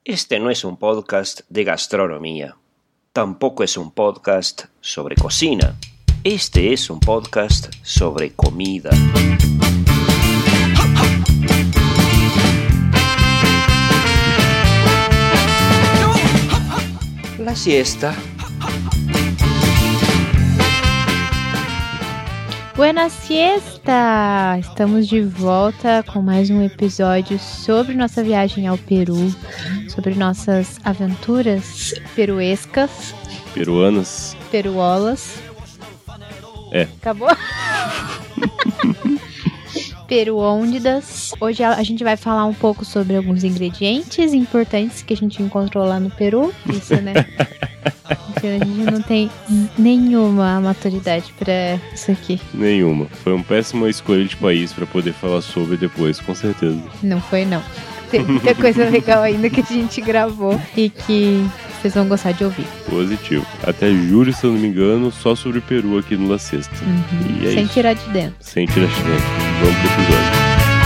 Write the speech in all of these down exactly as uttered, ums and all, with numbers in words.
Este no es un podcast de gastronomía. Tampoco es un podcast sobre cocina. Este es un podcast sobre comida. La siesta. Buena siesta! Estamos de volta com mais um episódio sobre nossa viagem ao Peru, sobre nossas aventuras peruescas. Peruanas. Peruolas. É. Acabou? Peruôndidas. Hoje a gente vai falar um pouco sobre alguns ingredientes importantes que a gente encontrou lá no Peru. Isso, né? Porque a gente não tem nenhuma maturidade pra isso aqui. Nenhuma. Foi uma péssima escolha de país pra poder falar sobre depois, com certeza. Não foi, não. Tem muita coisa legal ainda que a gente gravou e que vocês vão gostar de ouvir. Positivo. Até julho, se eu não me engano, só sobre Peru aqui no La Sexta. Uhum. E é Sem isso. tirar de dentro. Sem tirar de dentro. Vamos pro episódio.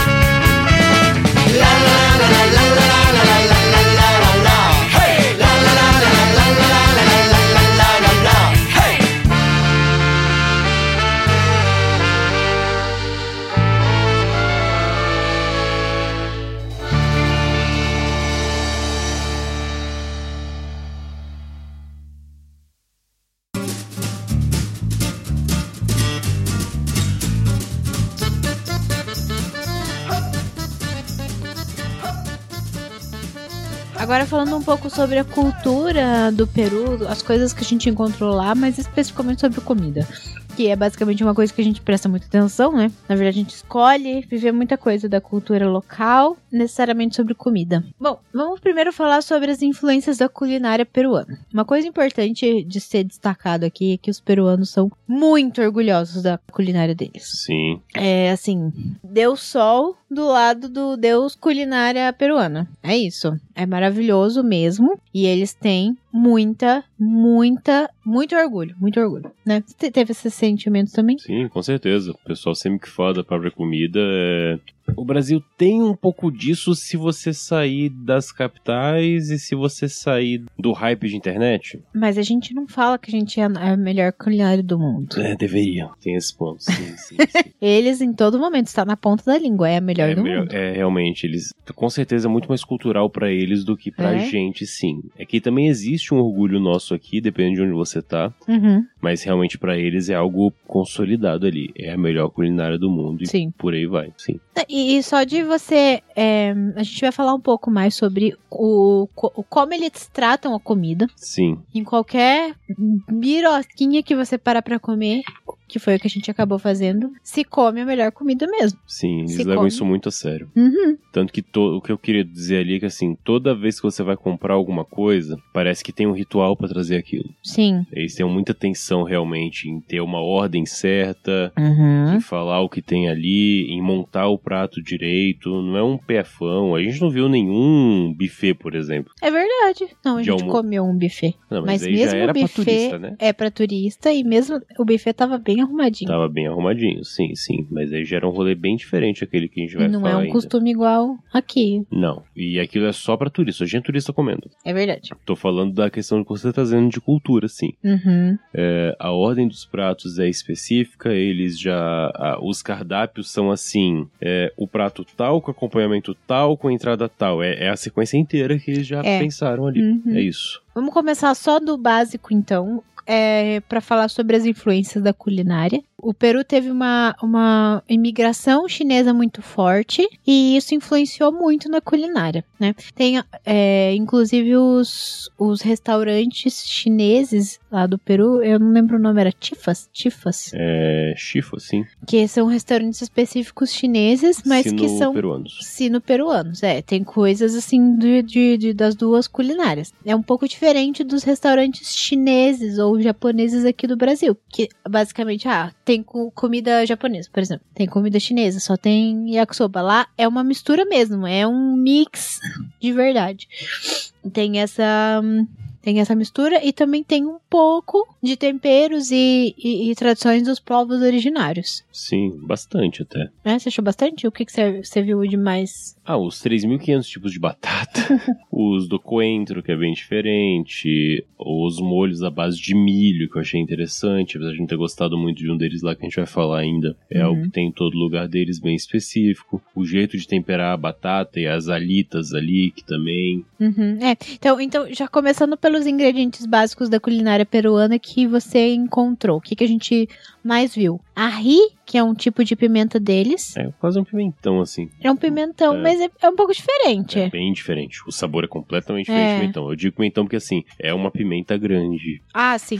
Agora falando um pouco sobre a cultura do Peru, as coisas que a gente encontrou lá, mas especificamente sobre comida. Que é basicamente uma coisa que a gente presta muita atenção, né? Na verdade, a gente escolhe viver muita coisa da cultura local, necessariamente sobre comida. Bom, vamos primeiro falar sobre as influências da culinária peruana. Uma coisa importante de ser destacado aqui é que os peruanos são muito orgulhosos da culinária deles. Sim. É assim, Deus Sol do lado do Deus culinária peruana. É isso. É maravilhoso mesmo. E eles têm muita, muita, muito orgulho. Muito orgulho, né? Você teve esse sentimento também? Sim, com certeza. O pessoal sempre que fala da própria comida é... O Brasil tem um pouco disso se você sair das capitais e se você sair do hype de internet. Mas a gente não fala que a gente é a melhor culinária do mundo. É, deveria. Tem esse ponto, sim, sim, sim. Eles, em todo momento, estão na ponta da língua. É a melhor é, do melhor, mundo. É, realmente. Eles, com certeza, é muito mais cultural pra eles do que pra É? gente, sim. É que também existe um orgulho nosso aqui, depende de onde você tá. Uhum. Mas realmente pra eles é algo consolidado ali. É a melhor culinária do mundo e Sim. por aí vai, sim. E, e só de você... É, a gente vai falar um pouco mais sobre o, o como eles tratam a comida. Sim. Em qualquer birosquinha que você parar pra comer, que foi o que a gente acabou fazendo, se come a melhor comida mesmo. Sim, eles Se levam come. isso muito a sério. Uhum. Tanto que to, o que eu queria dizer ali é que, assim, toda vez que você vai comprar alguma coisa, parece que tem um ritual pra trazer aquilo. Sim. Eles têm muita atenção, realmente, em ter uma ordem certa, Uhum. em falar o que tem ali, em montar o prato direito. Não é um pefão. A gente não viu nenhum buffet, por exemplo. É verdade. Não, a De gente almo- comeu um buffet. Não, Mas, mas, aí mesmo já era o buffet pra turista, né? é pra turista e mesmo o buffet tava bem arrumadinho. Tava bem arrumadinho, sim, sim. Mas aí já era um rolê bem diferente aquele que a gente vai E não falar é um ainda. costume igual aqui. Não. E aquilo é só pra turista. Hoje é turista comendo. É verdade. Tô falando da questão que você tá trazendo de cultura, sim. Uhum. É, a ordem dos pratos é específica, eles já... a- os cardápios são assim, é, o prato tal, com acompanhamento tal, com entrada tal. É, é a sequência inteira que eles já É. pensaram ali. Uhum. É isso. Vamos começar só do básico, então, é, para falar sobre as influências da culinária. O Peru teve uma, uma imigração chinesa muito forte e isso influenciou muito na culinária, né? Tem, é, inclusive, os, os restaurantes chineses lá do Peru, eu não lembro o nome, era Tifas? Tifas? É, chifo, sim. Que são restaurantes específicos chineses, mas que são... Sino-peruanos. Sino-peruanos, é. Tem coisas, assim, de, de, de- das duas culinárias. É um pouco diferente dos restaurantes chineses ou japoneses aqui do Brasil. Que, basicamente, ah, tem co- comida japonesa, por exemplo. Tem comida chinesa, só tem yakisoba. Lá é uma mistura mesmo, é um mix de verdade. Tem essa... hum, Tem essa mistura e também tem um pouco de temperos e, e, e tradições dos povos originários. Sim, bastante até. É, você achou bastante? O que, que você, você viu de mais? Ah, os três mil e quinhentos tipos de batata, os do coentro, que é bem diferente, os molhos à base de milho, que eu achei interessante, apesar de não ter gostado muito de um deles lá, que a gente vai falar ainda. É Uhum. algo que tem em todo lugar deles, bem específico. O jeito de temperar a batata e as alitas ali, que também... Uhum, é. Então, então, já começando pelos ingredientes básicos da culinária peruana que você encontrou. O que, que a gente mais viu? Ají, que é um tipo de pimenta deles. É quase um pimentão, assim. É um pimentão, É. mas é, é um pouco diferente. É bem diferente. O sabor é completamente diferente É. do pimentão. Eu digo pimentão porque, assim, é uma pimenta grande. Ah, sim.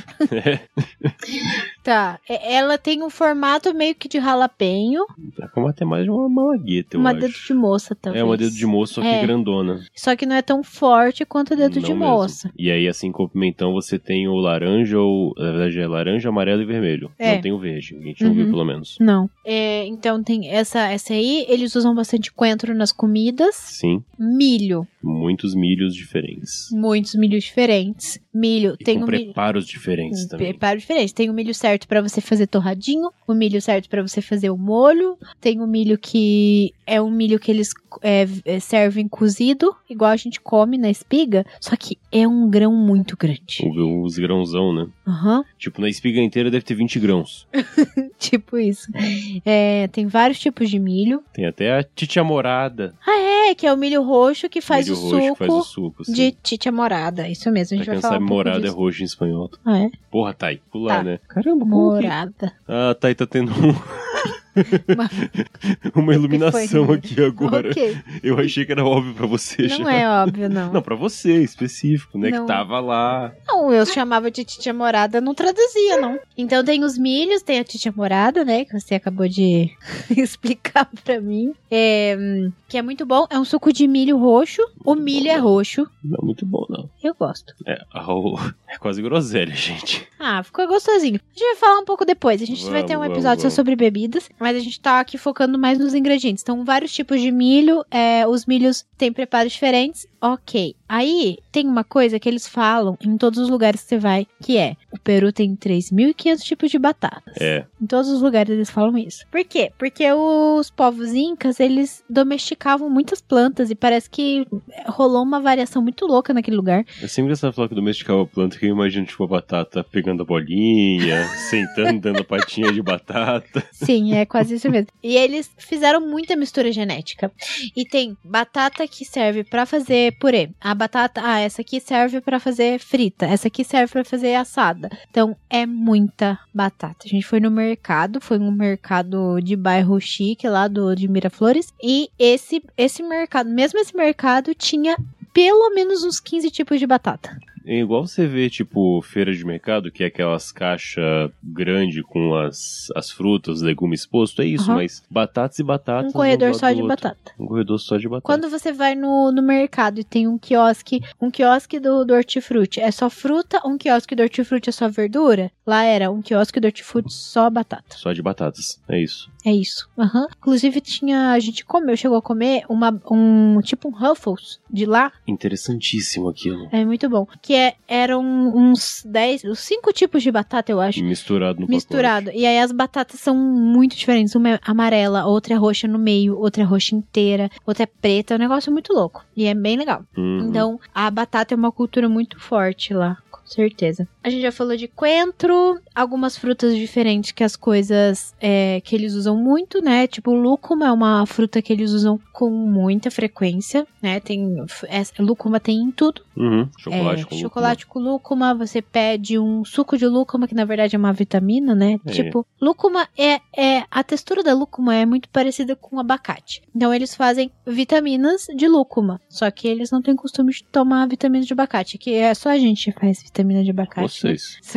Tá. É- Ela tem um formato meio que de jalapenho. É como até mais de uma malagueta, eu Uma acho. dedo de moça, talvez. É uma dedo de moça, só que É. grandona. Só que não é tão forte quanto o dedo Não de mesmo. moça. E aí, assim como o pimentão, você tem o laranja, ou na verdade é laranja, amarelo e vermelho. É. Não tem o verde, a gente não Uhum. viu pelo menos. Não. É, então tem essa, essa aí. Eles usam bastante coentro nas comidas. Sim, Milho. muitos milhos diferentes. Muitos milhos diferentes. Milho. E tem com o milho. preparos diferentes Um também. preparo diferente. Tem o milho certo pra você fazer torradinho, o milho certo pra você fazer o molho, tem o milho que é um milho que eles é, é, servem cozido, igual a gente come na espiga, só que é um grão muito grande. O- Os grãozão, né? Aham, Tipo, na espiga inteira deve ter vinte grãos. tipo isso. É, tem vários tipos de milho. Tem até a titia morada. Ah, é, que é o milho roxo que faz milho o roxo que suco faz o suco, assim. de titia morada. Isso mesmo, a gente Pra vai quem não falar sabe, um pouco morada disso. é roxo em espanhol. Ah, é? Porra, Thay, pula, Tá. né? Caramba, como que... Morada. Ah, Thay tá tendo um... Uma- uma iluminação Que foi? aqui agora. Ok. Eu achei que era óbvio pra você já. Não é óbvio, não. Não, pra você, específico, né? Não. Que tava lá. Não, eu chamava de titia morada, não traduzia, não. Então tem os milhos, tem a titia morada, né? Que você acabou de explicar pra mim. É, hum, que é muito bom. É um suco de milho roxo. O milho é roxo. Não é muito bom, não. Eu gosto. É, au, é quase groselha, gente. Ah, ficou gostosinho. A gente vai falar um pouco depois. A gente vai Vamos, ter um vamos, episódio só vamos. sobre bebidas, mas a gente tá aqui focando mais nos ingredientes. Então, vários tipos de milho. É, os milhos têm preparos diferentes. Ok. Aí, tem uma coisa que eles falam em todos os lugares que você vai, que é: o Peru tem três mil e quinhentos tipos de batatas. É, Em todos os lugares eles falam isso. Por quê? Porque os povos incas, eles domesticavam muitas plantas e parece que rolou uma variação muito louca naquele lugar. é sempre engraçado falar que domesticava a planta, que eu imagino, tipo, a batata pegando a bolinha, sentando, dando a patinha de batata. Sim, é quase isso mesmo. E eles fizeram muita mistura genética. E tem batata que serve pra fazer purê. A batata, ah, essa aqui serve pra fazer frita. Essa aqui serve pra fazer assada. Então, é muita batata. A gente foi no mercado, foi um mercado de bairro chique lá do, de Miraflores. E esse, esse mercado, mesmo esse mercado, tinha pelo menos uns quinze tipos de batata. É igual você vê, tipo, feira de mercado, que é aquelas caixas grandes com as, as frutas, legumes expostos, é isso, Aham. mas batatas e batatas. Um corredor do lado só do de outro. batata. Um corredor só de batata. Quando você vai no, no mercado e tem um quiosque, um quiosque do, do hortifruti é só fruta, um quiosque do hortifruti é só verdura, lá era um quiosque do hortifruti só batata. Só de batatas, é isso. É isso. Aham. Inclusive tinha, a gente comeu, chegou a comer uma, um, tipo um Ruffles de lá. Interessantíssimo aquilo. É muito bom. Que é, eram uns dez, uns cinco tipos de batata, eu acho. Misturado no Misturado. E aí as batatas são muito diferentes. Uma é amarela, outra é roxa no meio, outra é roxa inteira, outra é preta. É um negócio muito louco. E é bem legal. pacote. Uhum. Então, a batata é uma cultura muito forte lá. Com certeza. A gente já falou de coentro, algumas frutas diferentes que as coisas é, que eles usam muito, né? Tipo, lúcuma é uma fruta que eles usam com muita frequência, né? Tem, é, lúcuma tem em tudo. Uhum. Chocolate É, com chocolate com lúcuma, você pede um suco de lúcuma, que na verdade é uma vitamina, né? É. Tipo, lúcuma é, é... A textura da lúcuma é muito parecida com abacate. Então eles fazem vitaminas de lúcuma. Só que eles não têm costume de tomar vitaminas de abacate, que é só a gente que faz vitamina de abacate. Vocês. Né? Só...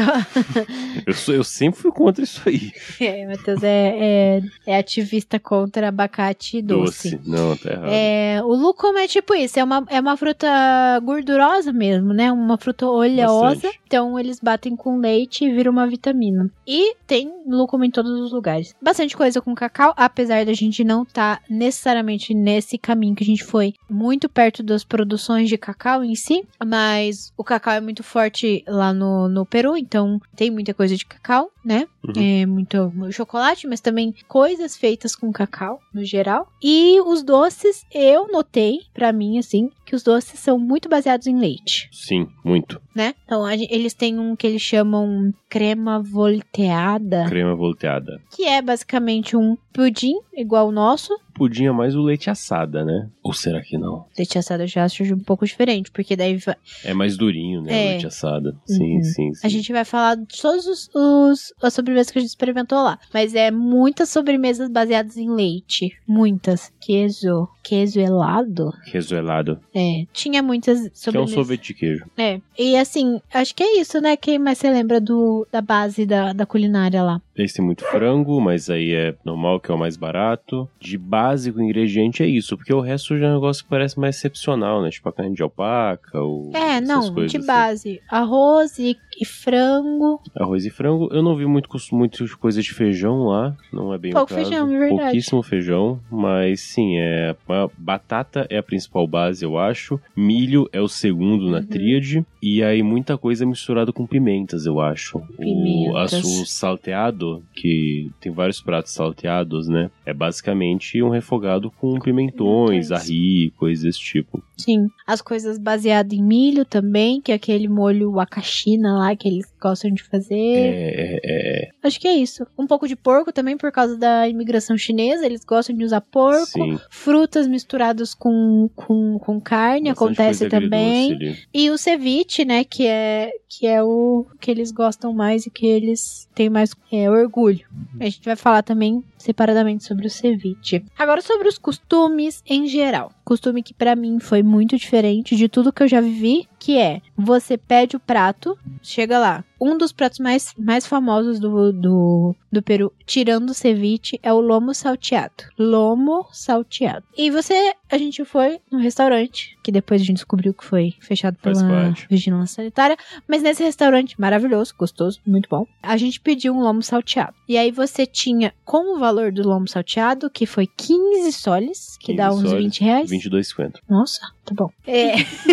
eu, sou, eu sempre fui contra isso aí. É, Matheus é, é, é ativista contra abacate doce. Doce, não, tá errado. É, o lúcuma é tipo isso, é uma, é uma fruta gordurosa mesmo, né? Uma fruta oleosa. Bastante. Então eles batem com leite e viram uma vitamina. E tem lúcuma em todos os lugares. Bastante coisa com cacau, apesar da gente não estar tá necessariamente nesse caminho que a gente foi muito perto das produções de cacau em si, mas o cacau é muito forte lá no, no Peru, então tem muita coisa de cacau, né? Uhum. É muito chocolate, mas também coisas feitas com cacau, no geral. E os doces, eu notei, pra mim, assim, que os doces são muito baseados em leite. Sim, muito. Né? Então, a, eles têm um que eles chamam crema volteada. Crema volteada. Que é basicamente um pudim, igual o nosso. Pudim é mais o leite assada, né? Ou será que não? Leite assada eu já acho um pouco diferente, porque daí... vai... É mais durinho, né? É. O leite assada. Sim, uhum. sim, sim. A gente vai falar de todos os, os, as sobremesas que a gente experimentou lá. Mas é muitas sobremesas baseadas em leite. Muitas. Queijo. Queijo helado. Queijo helado. É. Tinha muitas sobremesas. Que é um sorvete de queijo. É. E assim, acho que é isso, né? Quem mais você lembra do, da base da, da culinária lá? Eles têm muito frango, mas aí é normal, que é o mais barato. De básico ingrediente é isso, porque o resto já é um negócio que parece mais excepcional, né? Tipo a carne de alpaca ou É, não, coisas de assim. base. Arroz e, e frango. Arroz e frango. Eu não vi muito, muito coisa de feijão lá, não é bem Pouco o caso. feijão, é verdade. Pouquíssimo feijão, mas sim, é a batata é a principal base, eu acho. Milho é o segundo na Uhum. tríade. E aí muita coisa misturada com pimentas, eu acho. Pimentas. O, o salteado, que tem vários pratos salteados, né? É basicamente um refogado com pimentões, Pimentões. arri, coisas desse tipo. Sim. As coisas baseadas em milho também, que é aquele molho wakashina lá que eles gostam de fazer. É, é, é. Acho que é isso. Um pouco de porco também por causa da imigração chinesa, eles gostam de usar porco. Sim. Frutas misturadas com, com, com carne, Bastante acontece coisa também. agridoce ali. E o ceviche, né, que é, que é o que eles gostam mais e que eles têm mais é, orgulho. A gente vai falar também separadamente sobre o ceviche. Agora sobre os costumes em geral. Costume que pra mim foi muito diferente de tudo que eu já vivi, que é, você pede o prato, chega lá. Um dos pratos mais, mais famosos do, do, do Peru, tirando o ceviche, é o lomo salteado. Lomo salteado. E você, a gente foi no restaurante, que depois a gente descobriu que foi fechado Faz pela parte. vigilância sanitária, mas nesse restaurante maravilhoso, gostoso, muito bom, a gente pediu um lomo salteado. E aí você tinha, como o valor do lomo salteado, que foi quinze soles, que dá uns soles, vinte reais. vinte e dois e cinquenta. Nossa, tá bom. É.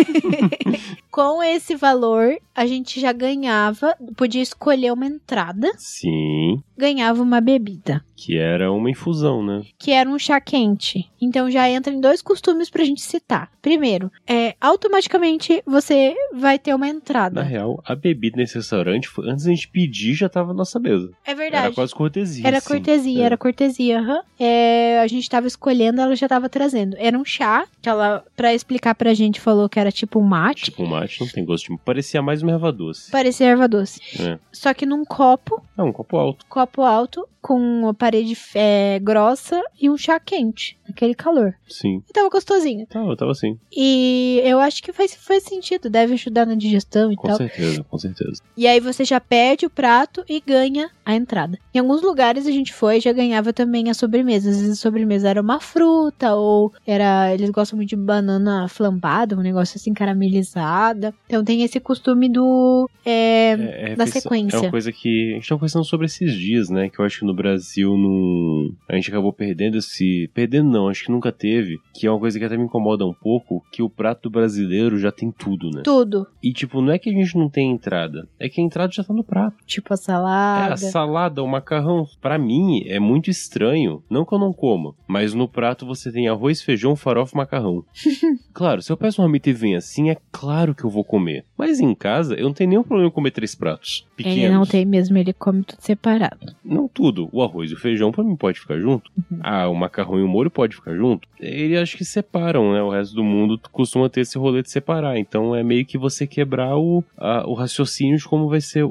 Com esse valor, a gente já ganhava, podia escolher uma entrada, Sim, ganhava uma bebida, que era uma infusão, né? que era um chá quente. Então já entra em dois costumes pra gente citar. Primeiro, é, automaticamente você vai ter uma Na entrada. real, a bebida nesse restaurante, foi- antes da gente pedir, já tava na nossa mesa. É verdade. Era quase cortesia. Era assim. cortesia, É. era cortesia, aham. É, a gente tava escolhendo, ela já tava trazendo. Era um chá, que ela, pra explicar pra gente, falou que era tipo um mate. Tipo, um mate não tem gosto de... Parecia mais uma erva doce. Parecia erva doce. É. Só que num copo, É um copo alto. copo alto, com uma parede é, grossa e um chá quente. Aquele calor. Sim. E tava gostosinho. Tava, eu tava assim. E eu acho que faz, faz sentido, deve ajudar na digestão e Com tal. certeza, com certeza. E aí você já pede o prato e ganha a entrada. Em alguns lugares a gente foi e já ganhava também a sobremesa. Às vezes a sobremesa era uma fruta ou era... Eles gostam muito de banana flambada, um negócio assim caramelizada. Então tem esse costume do... É, É, é da refeição- sequência. É uma coisa que a gente tava conversando sobre esses dias, né? Que eu acho que no Brasil não... a gente acabou perdendo esse... Perdendo não, acho que nunca teve. Que é uma coisa que até me incomoda um pouco, que o prato brasileiro já tem tudo, né? Tudo. E tipo, não é que a gente não tem entrada, é que a entrada já tá no prato. Tipo a É, salada. a salada, o macarrão, pra mim é muito estranho. Não que eu não coma, mas no prato você tem arroz, feijão, farofa, macarrão. Claro, se eu peço uma marmita e vem assim, é claro que eu vou comer. Mas em casa, eu não tenho nenhum problema em comer três pratos pequenos. Ele não tem mesmo, ele come tudo separado. Não tudo, certo, o arroz e o feijão pra mim pode ficar junto. Uhum. Ah, o macarrão e o molho pode ficar junto. Ele acho que separam, né? O resto do mundo costuma ter esse rolê de separar. Então é meio que você quebrar o, a, o raciocínio de como vai ser o,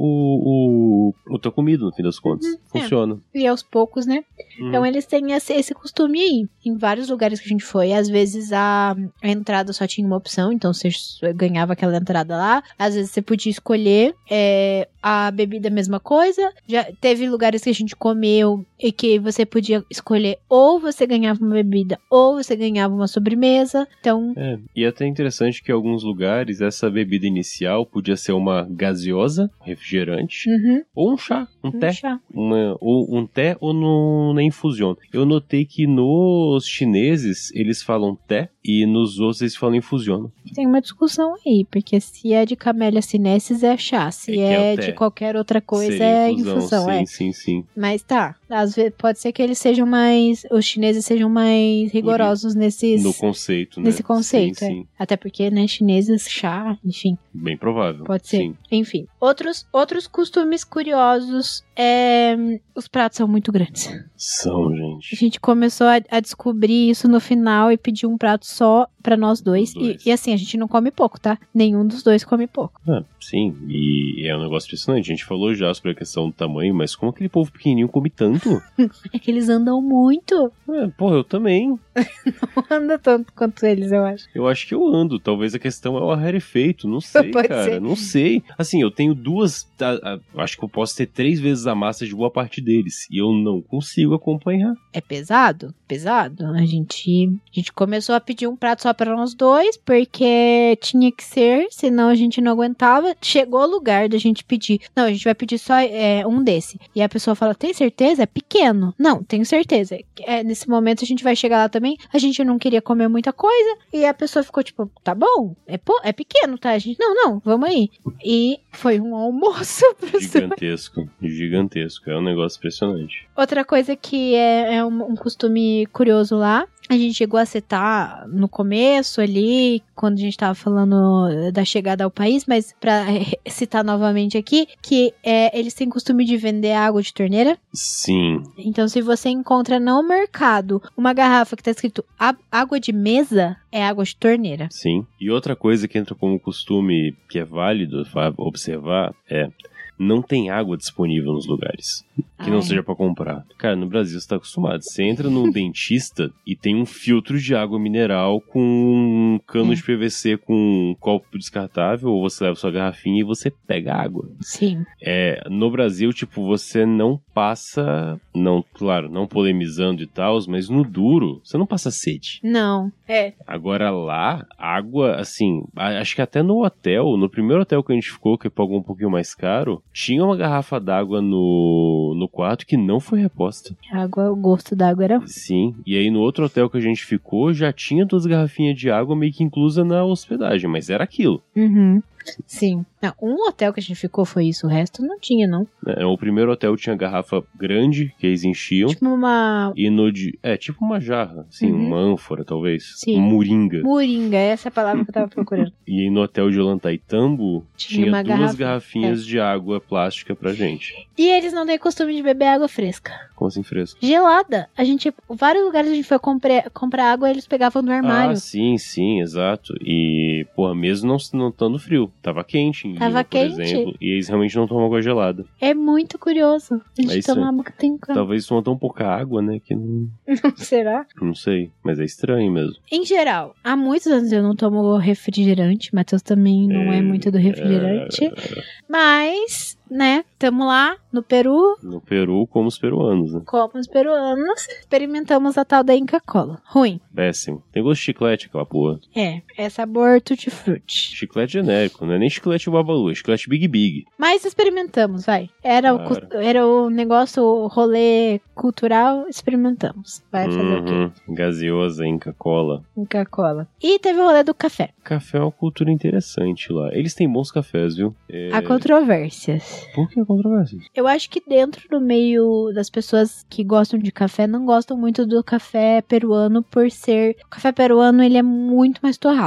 o, o teu comida, no fim das contas. Uhum. Funciona. É. E aos poucos, né? Uhum. Então eles têm esse, esse costume aí. Em vários lugares que a gente foi, às vezes a, a entrada só tinha uma opção, então você ganhava aquela entrada lá. Às vezes você podia escolher é, a bebida, a mesma coisa. Já teve lugares que a gente comeu e que você podia escolher ou você ganhava uma bebida ou você ganhava uma sobremesa. Então... É, e é até interessante que em alguns lugares essa bebida inicial podia ser uma gaseosa, refrigerante, uhum. ou um chá, um, um té. Chá. Uma, ou um té ou no, na infusión. Eu notei que nos chineses eles falam té e nos outros eles falam infusión. Tem uma discussão aí, porque se é de Camellia sinensis é chá, se é, é de qualquer outra coisa seria é infusão, infusão sim, é. sim, sim. Mas tá, às vezes pode ser que eles sejam mais, os chineses sejam mais rigorosos nesses... No conceito, né? Nesse conceito, sim, é. sim. Até porque, né, chineses, chá, enfim. Bem provável. Pode ser. Sim. Enfim. Outros, outros costumes curiosos, é... os pratos são muito grandes. São, gente. A gente começou a, a descobrir isso no final e pediu um prato só pra nós dois. dois. E, e assim, a gente não come pouco, tá? Nenhum dos dois come pouco. Ah, sim, e é um negócio impressionante. A gente falou já sobre a questão do tamanho, mas como aquele povo pequenininho come tanto? É que eles andam muito. É, porra, eu também. Não anda tanto quanto eles, eu acho. Eu acho que eu ando. Talvez a questão é o rarefeito. Não sei, Pode cara. ser. Não sei. Assim, eu tenho duas... A, a, acho que eu posso ter três vezes a massa de boa parte deles. E eu não consigo acompanhar. É pesado? Pesado. A gente, a gente começou a pedir um prato só para nós dois, porque tinha que ser, senão a gente não aguentava. Chegou o lugar da gente pedir. Não, a gente vai pedir só é, um desse. E a pessoa fala, tem certeza? É pequeno. Não, tenho certeza. É, nesse momento a gente vai chegar lá também. A gente não queria comer muita coisa. E a pessoa ficou tipo, tá bom, é, pô, é pequeno, tá? A gente, não, não, vamos aí. E foi um almoço pro Gigantesco, gigantesco. É um negócio impressionante. Outra coisa que é, é um, um costume curioso lá, a gente chegou a citar no começo ali, quando a gente tava falando da chegada ao país, mas pra citar novamente aqui, que é, eles têm costume de vender água de torneira. Sim. Então, se você encontra no mercado uma garrafa que tá escrito água de mesa, é água de torneira. Sim. E outra coisa que entra como costume que é válido observar é... não tem água disponível nos lugares que não Ai. seja pra comprar. Cara, no Brasil você tá acostumado. Você entra num dentista e tem um filtro de água mineral com um cano é. de P V C com um copo descartável, ou você leva sua garrafinha e você pega água. Sim. É, no Brasil, tipo, você não passa, não, claro, não polemizando e tal, mas no duro, você não passa sede. Não, é. Agora lá, água, assim, acho que até no hotel, no primeiro hotel que a gente ficou, que pagou um pouquinho mais caro, tinha uma garrafa d'água no, no quarto que não foi reposta. Água, o gosto da água era... Sim, e aí no outro hotel que a gente ficou, já tinha duas garrafinhas de água meio que inclusa na hospedagem, mas era aquilo. Uhum. Sim. Não, um hotel que a gente ficou foi isso, o resto não tinha, não. É, o primeiro hotel tinha garrafa grande, que eles enchiam. Tipo uma... E no de... É, tipo uma jarra, assim, Uhum. uma ânfora, talvez. Sim. Um moringa. Moringa, essa é a palavra que eu tava procurando. E aí no hotel de Olantaytambo, Tinha tinha, uma duas garrafa- garrafinhas de água plástica pra gente. E eles não têm costume de beber água fresca. Como assim, fresco? Gelada. A gente, vários lugares a gente foi comprar, comprar água e eles pegavam do armário. Ah, sim, sim, exato. E, porra, mesmo não, não estando frio. Tava quente em Tava Lima, por quente. exemplo. E eles realmente não tomam água gelada. É muito curioso. A gente É estranho. toma água que tem cá. Talvez tomam tão pouca água, né, que não... Será? Não sei, mas é estranho mesmo. Em geral, há muitos anos eu não tomo refrigerante. Matheus também não é, É, muito do refrigerante. Mas, né, tamo lá no Peru, No Peru, como os peruanos, né? como os peruanos, experimentamos a tal da Inca Kola. Ruim. Péssimo. Tem gosto de chiclete, aquela porra. É, é sabor tutti-frutti. Chiclete genérico, não é nem chiclete Babalu, é chiclete Big Big. Mas experimentamos, vai. Era, o, Claro. cus- era o negócio, o rolê cultural, experimentamos. Vai fazer o quê? Uhum. Gaseosa, Inca Kola. Inca Kola. E teve o rolê do café. Café é uma cultura interessante lá. Eles têm bons cafés, viu? É... Há controvérsias. Por que controvérsia? Eu acho que dentro do meio das pessoas que gostam de café, não gostam muito do café peruano por ser... O café peruano, ele é muito mais torrado.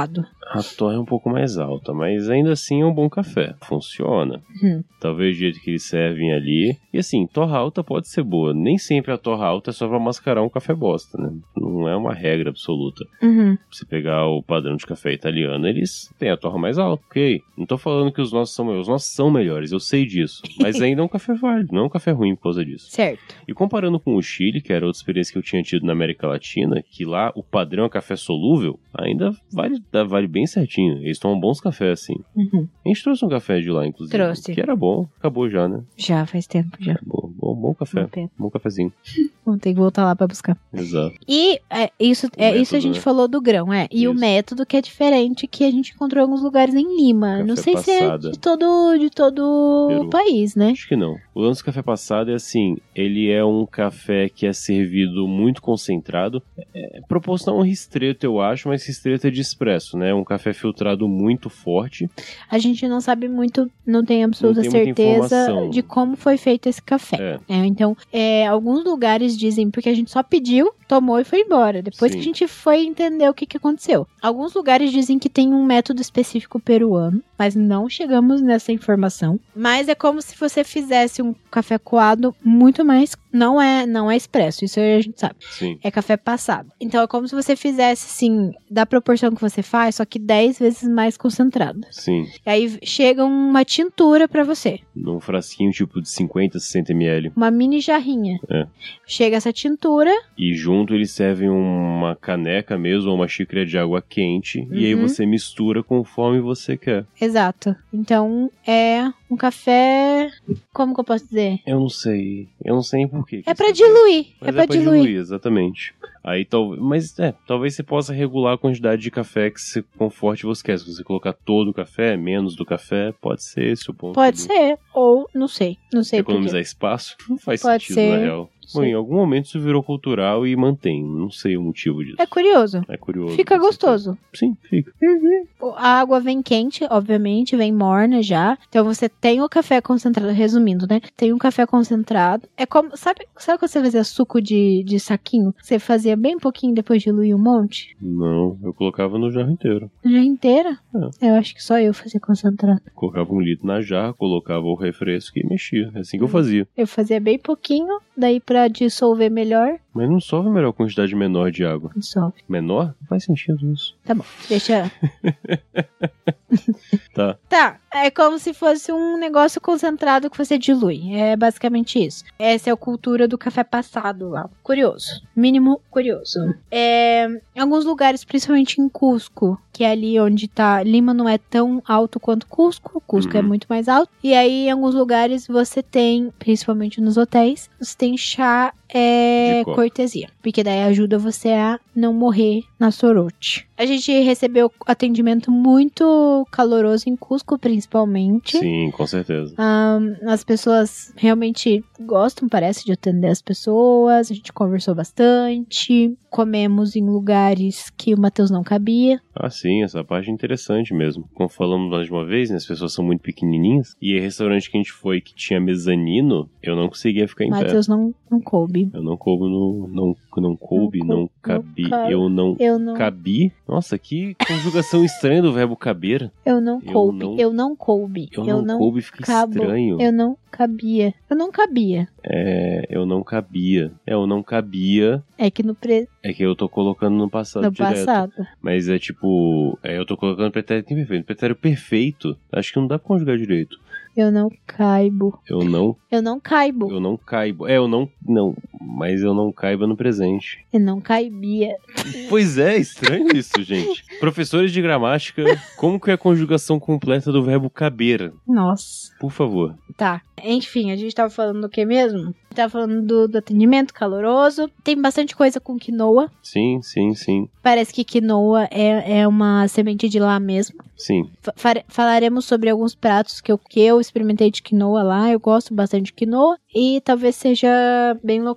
A torre é um pouco mais alta, mas ainda assim é um bom café. Funciona. Uhum. Talvez do jeito que eles servem ali. E assim, torra alta pode ser boa. Nem sempre a torra alta é só pra mascarar um café bosta, né? Não é uma regra absoluta. Uhum. Se pegar o padrão de café italiano, eles têm a torra mais alta, ok? Não tô falando que os nossos são melhores. Os nossos são melhores, eu sei disso. Mas ainda é um café válido, não é um café ruim por causa disso. Certo. E comparando com o Chile, que era outra experiência que eu tinha tido na América Latina, que lá o padrão é café solúvel, ainda vale, vale bem certinho. Eles tomam bons cafés, assim. Uhum. A gente trouxe um café de lá, inclusive. Trouxe. Que era bom. Acabou já, né? Já, faz tempo já. Bom, bom, bom café. Bom, bom cafezinho. Vamos ter que voltar lá pra buscar. Exato. E é, isso, é, método, isso a gente né? falou do grão, é. E Isso. o método que é diferente, que a gente encontrou em alguns lugares em Lima. Café Não sei passada. se é de todo, de todo Peru. o país, né? Acho que não. O lance do café passado é assim, ele é um café que é servido muito concentrado, é proporcional a um ristretto, eu acho, mas ristretto é de expresso, né? Um café filtrado muito forte. A gente não sabe muito, não tem absoluta Não tem muita certeza informação. de como foi feito esse café. É. É, então, é, alguns lugares dizem porque a gente só pediu, tomou e foi embora. Depois Sim. que a gente foi entender o que, que aconteceu. Alguns lugares dizem que tem um método específico peruano, mas não chegamos nessa informação. Mas é como se você fizesse um café coado muito mais... Não é, não é expresso, isso a gente sabe. Sim. É café passado. Então é como se você fizesse, assim, da proporção que você faz, só que dez vezes mais concentrado. Sim. E aí chega uma tintura pra você. Num frasquinho tipo de cinquenta, sessenta mililitros. Uma mini jarrinha. É. Chega essa tintura. E junto eles servem uma caneca mesmo, ou uma xícara de água quente. Uhum. E aí você mistura conforme você quer. Exato. Então é um café... Como que eu posso dizer? Eu não sei. Eu não sei nem porquê. É pra diluir. Mas É pra diluir. Exatamente. Aí talvez. Mas é, talvez você possa regular a quantidade de café que você conforte você quer. Se você colocar todo o café, menos do café, pode ser esse o ponto. Pode do- ser. Ou não sei. Não sei por Economizar quê. espaço não faz Pode sentido, ser. na real. Bom, Sim. em algum momento isso virou cultural e mantém. Não sei o motivo disso. É curioso. É curioso. Fica com certeza. gostoso. Sim, fica. A água vem quente, obviamente, vem morna já. Então você tem o café concentrado, resumindo, né? Tem um café concentrado. É como. Sabe, sabe quando você fazia suco de, de saquinho? Você fazia bem pouquinho depois diluir um monte? Não, eu colocava no jarro inteiro. Já inteira? Eu acho que só eu fazia concentrado. Colocava um litro na jarra, colocava o refresco e mexia. É assim que eu Hum. fazia. Eu fazia bem pouquinho, daí pra dissolver melhor, Mas não solve a melhor quantidade menor de água. dissolve. Menor? Não faz sentido isso. Tá bom, deixa. Tá. Tá, é como se fosse um negócio concentrado que você dilui. É basicamente isso. Essa é a cultura do café passado lá. Curioso. Mínimo curioso. É, em alguns lugares, principalmente em Cusco, que é ali onde tá... Lima não é tão alto quanto Cusco. Cusco Uhum. é muito mais alto. E aí, em alguns lugares, você tem, principalmente nos hotéis, você tem chá é, De copo. cortesia. Porque daí ajuda você a não morrer na sorote. A gente recebeu atendimento muito caloroso em Cusco, principalmente. Sim, com certeza. Ahn, as pessoas realmente gostam, parece, de atender as pessoas. A gente conversou bastante. Comemos em lugares que o Matheus não cabia. Ah, sim, essa parte é interessante mesmo. Como falamos mais de uma vez, né, as pessoas são muito pequenininhas. E o restaurante que a gente foi, que tinha mezanino, eu não conseguia ficar em pé. Matheus não, não coube. Eu não coube no... Não, não coube, Não não, cou- cabi. não ca- Eu não... Eu não, Cabi? Nossa, que conjugação estranha do verbo caber. eu não eu coube. não- Eu não coube. Eu, Eu não, não coube, fica cabo. estranho. Eu não cabia. Eu não cabia. É, eu não cabia. É, eu não cabia. É que no, pre... É que eu tô colocando no passado no direto. passado. Mas é tipo... É, eu tô colocando pretérito imperfeito. Pretérito perfeito, acho que não dá pra conjugar direito. Eu não caibo. Eu não... Eu não caibo. Eu não caibo. É, eu não... Não. Mas eu não caiba no presente. Eu não caibia. Pois é, estranho isso, gente. Professores de gramática, como que é a conjugação completa do verbo caber? Nossa. Por favor. Tá. Enfim, a gente tava falando do que mesmo? Tava falando do, do atendimento caloroso. Tem bastante coisa com quinoa. Sim, sim, sim. Parece que quinoa é, é uma semente de lá mesmo. Sim. Fa- fare- falaremos sobre alguns pratos que eu, que eu experimentei de quinoa lá. Eu gosto bastante de quinoa. E talvez seja bem local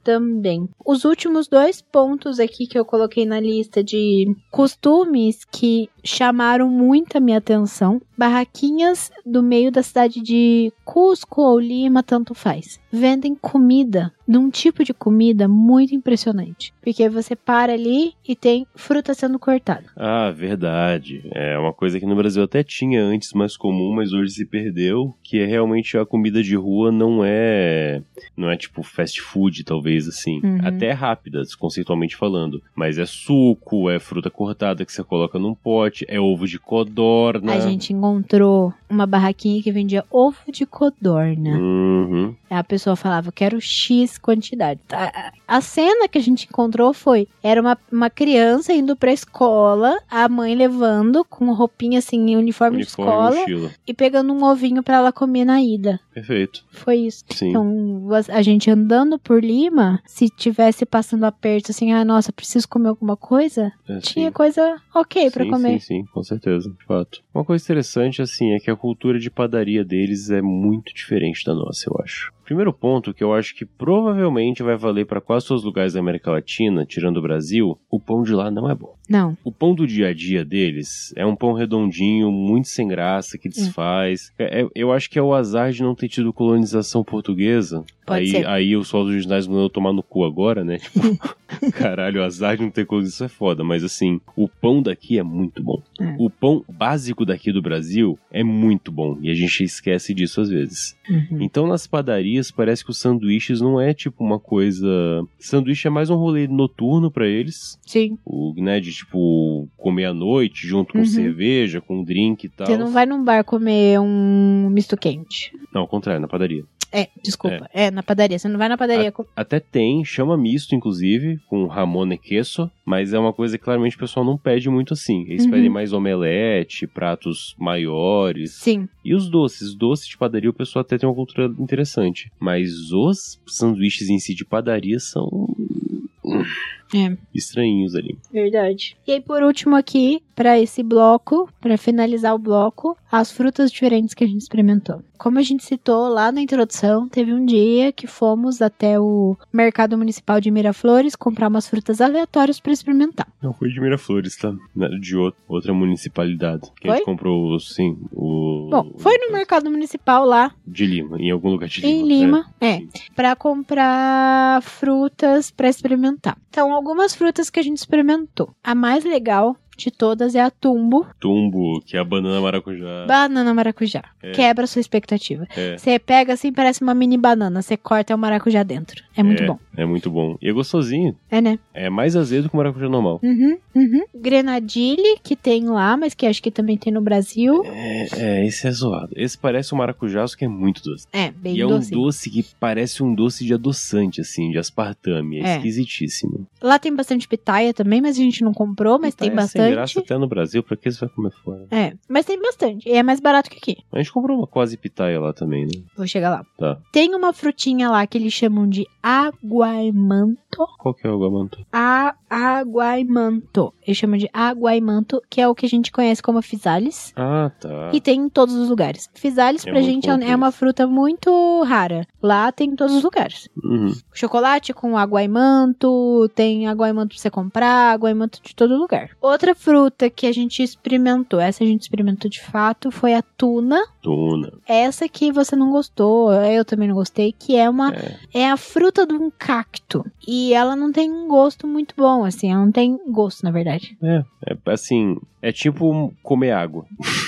também. Os últimos dois pontos aqui que eu coloquei na lista de costumes que chamaram muito a minha atenção. Barraquinhas do meio da cidade de Cusco ou Lima, tanto faz. Vendem comida, num tipo de comida muito impressionante. Porque você para ali e tem fruta sendo cortada. Ah, verdade. É uma coisa que no Brasil até tinha antes mais comum, mas hoje se perdeu, que é realmente a comida de rua não é, não é tipo fast food, talvez assim. Uhum. Até é rápida, conceitualmente falando. Mas é suco, é fruta cortada que você coloca num pote, é ovo de codorna. A gente encontrou uma barraquinha que vendia ovo de codorna. Uhum. A pessoa falava, quero X quantidade. A cena que a gente encontrou foi, era uma, uma criança indo pra escola, a mãe levando com roupinha assim, uniforme, uniforme de escola, mochila. E pegando um ovinho pra ela comer na ida. Perfeito. Foi isso. Sim. Então, a gente andando por Lima, se tivesse passando aperto assim, ah, nossa, preciso comer alguma coisa, É, tinha sim. coisa ok pra sim, comer. Sim, sim, com certeza, de fato. Uma coisa interessante, assim, é que a cultura de padaria deles é muito diferente da nossa, eu acho. Primeiro ponto que eu acho que provavelmente vai valer para quase todos os lugares da América Latina, tirando o Brasil, o pão de lá não é bom. Não. O pão do dia a dia deles é um pão redondinho, muito sem graça, que desfaz. É. É, eu acho que é o azar de não ter tido colonização portuguesa. Pode aí, ser. aí os solos originais mandam tomar no cu agora, né? Tipo, caralho, o azar de não ter colonização é foda. Mas assim, o pão daqui é muito bom. É. O pão básico daqui do Brasil é muito bom. E a gente esquece disso às vezes. Uhum. Então nas padarias parece que os sanduíches não é tipo uma coisa... Sanduíche é mais um rolê noturno pra eles. Sim. O, né, de tipo comer à noite junto com Uhum. cerveja, com drink e tal. Você não vai num bar comer um misto quente. Não, ao contrário, na padaria. É, desculpa. É. é, na padaria. Você não vai na padaria. A- com... Até tem, chama misto inclusive, com ramon e queso, mas é uma coisa que claramente o pessoal não pede muito assim. Eles Uhum. pedem mais omelete, pratos maiores. Sim. E os doces, doces de padaria o pessoal até tem uma cultura interessante. Mas os sanduíches em si de padaria são... É. estranhinhos ali. Verdade. E aí, por último aqui, pra esse bloco, pra finalizar o bloco, as frutas diferentes que a gente experimentou. Como a gente citou lá na introdução, teve um dia que fomos até o Mercado Municipal de Miraflores comprar umas frutas aleatórias pra experimentar. Não foi de Miraflores, tá? De outro, outra municipalidade. Que a Foi? gente comprou, sim, o... Bom, foi no Mercado Municipal lá, De Lima, em algum lugar de Lima. em Lima, é, sim. pra comprar frutas pra experimentar. Então, algumas frutas que a gente experimentou. A mais legal de todas é a tumbo, Tumbo, que é a banana maracujá. banana maracujá. É. Quebra a sua expectativa. É. Você pega assim, parece uma mini banana. Você corta é o maracujá dentro. É muito é, bom. É muito bom. E é gostosinho. É, né? É mais azedo que o maracujá normal. Uhum, uhum. Grenadilha, que tem lá, mas que acho que também tem no Brasil. É, é, esse é zoado. Esse parece um maracujá, só que é muito doce. É, bem e é doce. um doce que parece um doce de adoçante, assim, de aspartame. É, É. esquisitíssimo. Lá tem bastante pitaia também, mas a gente não comprou, mas Pitaia tem é sem graça bastante. até no Brasil, pra que você vai comer fora? É, mas tem bastante. E é mais barato que aqui. A gente comprou uma quase pitaia lá também, né? Vou chegar lá. Tá. Tem uma frutinha lá que eles chamam de aguaimanto. Qual que é o aguamanto? A aguaimanto. Eles chamam de aguaimanto, que é o que a gente conhece como fisales. Ah, tá. E tem em todos os lugares. Fisales É pra muito gente bom é preço. uma fruta muito rara. Lá tem em todos os lugares. Uhum. Chocolate com aguaimanto, tem aguaimanto pra você comprar, aguaimanto de todo lugar. Outra fruta que a gente experimentou, essa a gente experimentou de fato, foi a tuna. Tuna. Essa que você não gostou, eu também não gostei, que é uma É. é a fruta de um cacto. E ela não tem um gosto muito bom, assim, ela não tem gosto, na verdade. É, é assim, é tipo comer água.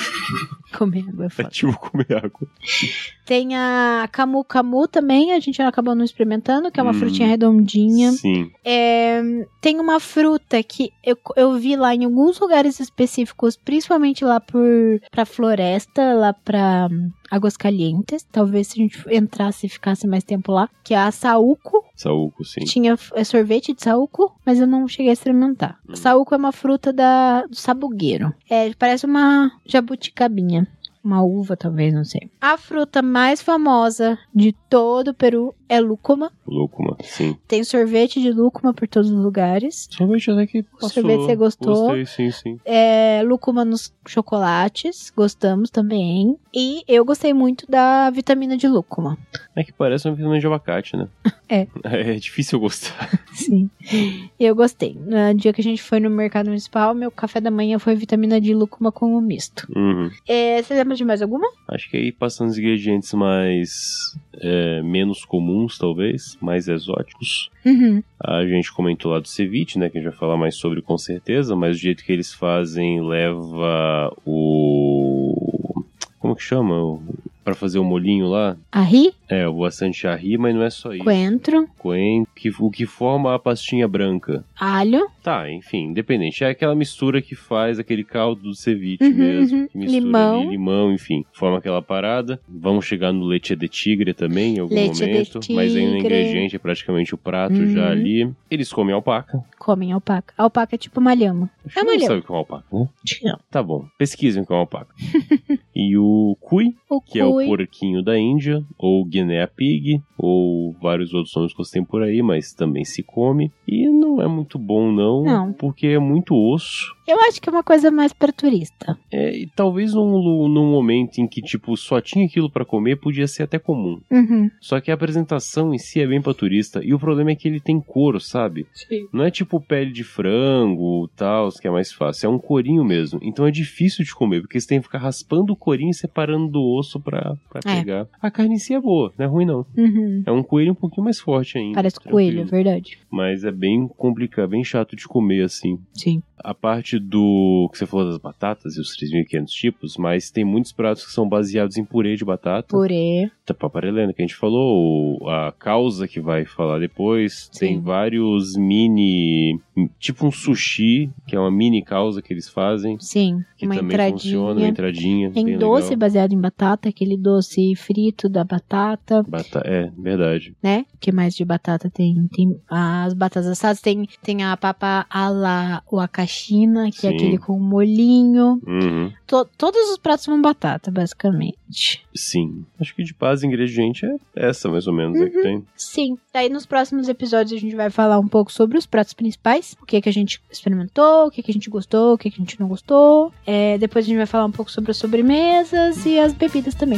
Comer água é É foda. tipo comer água. Tem a camu camu também, a gente acabou não experimentando, que é uma Hum, frutinha redondinha. Sim. É, tem uma fruta que eu, eu vi lá em alguns lugares específicos, principalmente lá por, pra floresta, lá pra hum, Aguascalientes. Talvez se a gente entrasse e ficasse mais tempo lá, que é a saúco. Saúco, sim. Tinha é, sorvete de saúco, mas eu não cheguei a experimentar. Hum. Saúco é uma fruta da, do sabugueiro. É, parece uma jabuticabinha. Uma uva, talvez, não sei. A fruta mais famosa de todo o Peru é lúcuma. Lúcuma, sim. Tem sorvete de lúcuma por todos os lugares. Sorvete até que passou. Sorvete você gostou. Gostei, sim, sim. É, lúcuma nos chocolates, gostamos também. E eu gostei muito da vitamina de lúcuma. É que parece uma vitamina de abacate, né? É. É difícil gostar. Sim. Eu gostei. No dia que a gente foi no mercado municipal, meu café da manhã foi vitamina de lúcuma com o misto. Uhum. É, você lembra de mais alguma? Acho que aí passando os ingredientes mais... É, menos comuns, talvez. Mais exóticos. Uhum. A gente comentou lá do ceviche, né? Que a gente vai falar mais sobre com certeza. Mas o jeito que eles fazem leva o... Como que chama? Pra fazer o molhinho lá. Arri? É, bastante arri, mas não é só isso. Coentro. Coentro, que, o que forma a pastinha branca. Alho. Tá, enfim, independente. É aquela mistura que faz aquele caldo do ceviche Uhum, mesmo. uhum. Que mistura Limão. ali, limão, enfim. Forma aquela parada. Vamos chegar no leite de tigre também em algum Leite de momento. Mas aí no tigre. ingrediente é praticamente o prato Uhum. já ali. Eles comem alpaca. Comem alpaca. Alpaca é tipo uma lhama. Acho É que uma não lhama. sabe o que é uma alpaca, né? Acho que não. Tá bom, pesquisem o que é uma alpaca. E o cuy, O que é o cui. porquinho da Índia, ou Guinea Pig, ou vários outros nomes que você tem por aí, mas também se come. E não é muito bom, não, Não. porque é muito osso. Eu acho que é uma coisa mais pra turista. É, e talvez num, lu- num momento em que, tipo, só tinha aquilo pra comer, podia ser até comum. Uhum. Só que a apresentação em si é bem pra turista, e o problema é que ele tem couro, sabe? Sim. Não é tipo pele de frango, tal, que é mais fácil. É um corinho mesmo. Então é difícil de comer, porque você tem que ficar raspando o corinho e separando do osso pra, pra É. pegar. A carne em si é boa, não é ruim não. Uhum. É um coelho um pouquinho mais forte ainda. Parece tranquilo. coelho, é verdade. Mas é bem complicado, bem chato de comer assim. Sim. A parte do que você falou das batatas e os três mil e quinhentos tipos, mas tem muitos pratos que são baseados em purê de batata. Purê. Da paparelena que a gente falou, a causa que vai falar depois, Sim. tem vários mini, tipo um sushi, que é uma mini causa que eles fazem, Sim. que uma também funciona, uma entradinha. entradinha, Tem bem doce legal. baseado em batata, aquele doce frito da batata, Bata é, verdade. né? O que mais de batata tem? Tem as batatas assadas, tem, tem a papa a la wakashina, que é Sim. aquele com molhinho. Uhum. To- todos os pratos são batata, basicamente. Sim. Acho que de base ingrediente é essa, mais ou menos, é que tem. Sim. Daí nos próximos episódios a gente vai falar um pouco sobre os pratos principais. O que, que a gente experimentou, o que, que a gente gostou, o que, que a gente não gostou. É, depois a gente vai falar um pouco sobre as sobremesas e as bebidas também.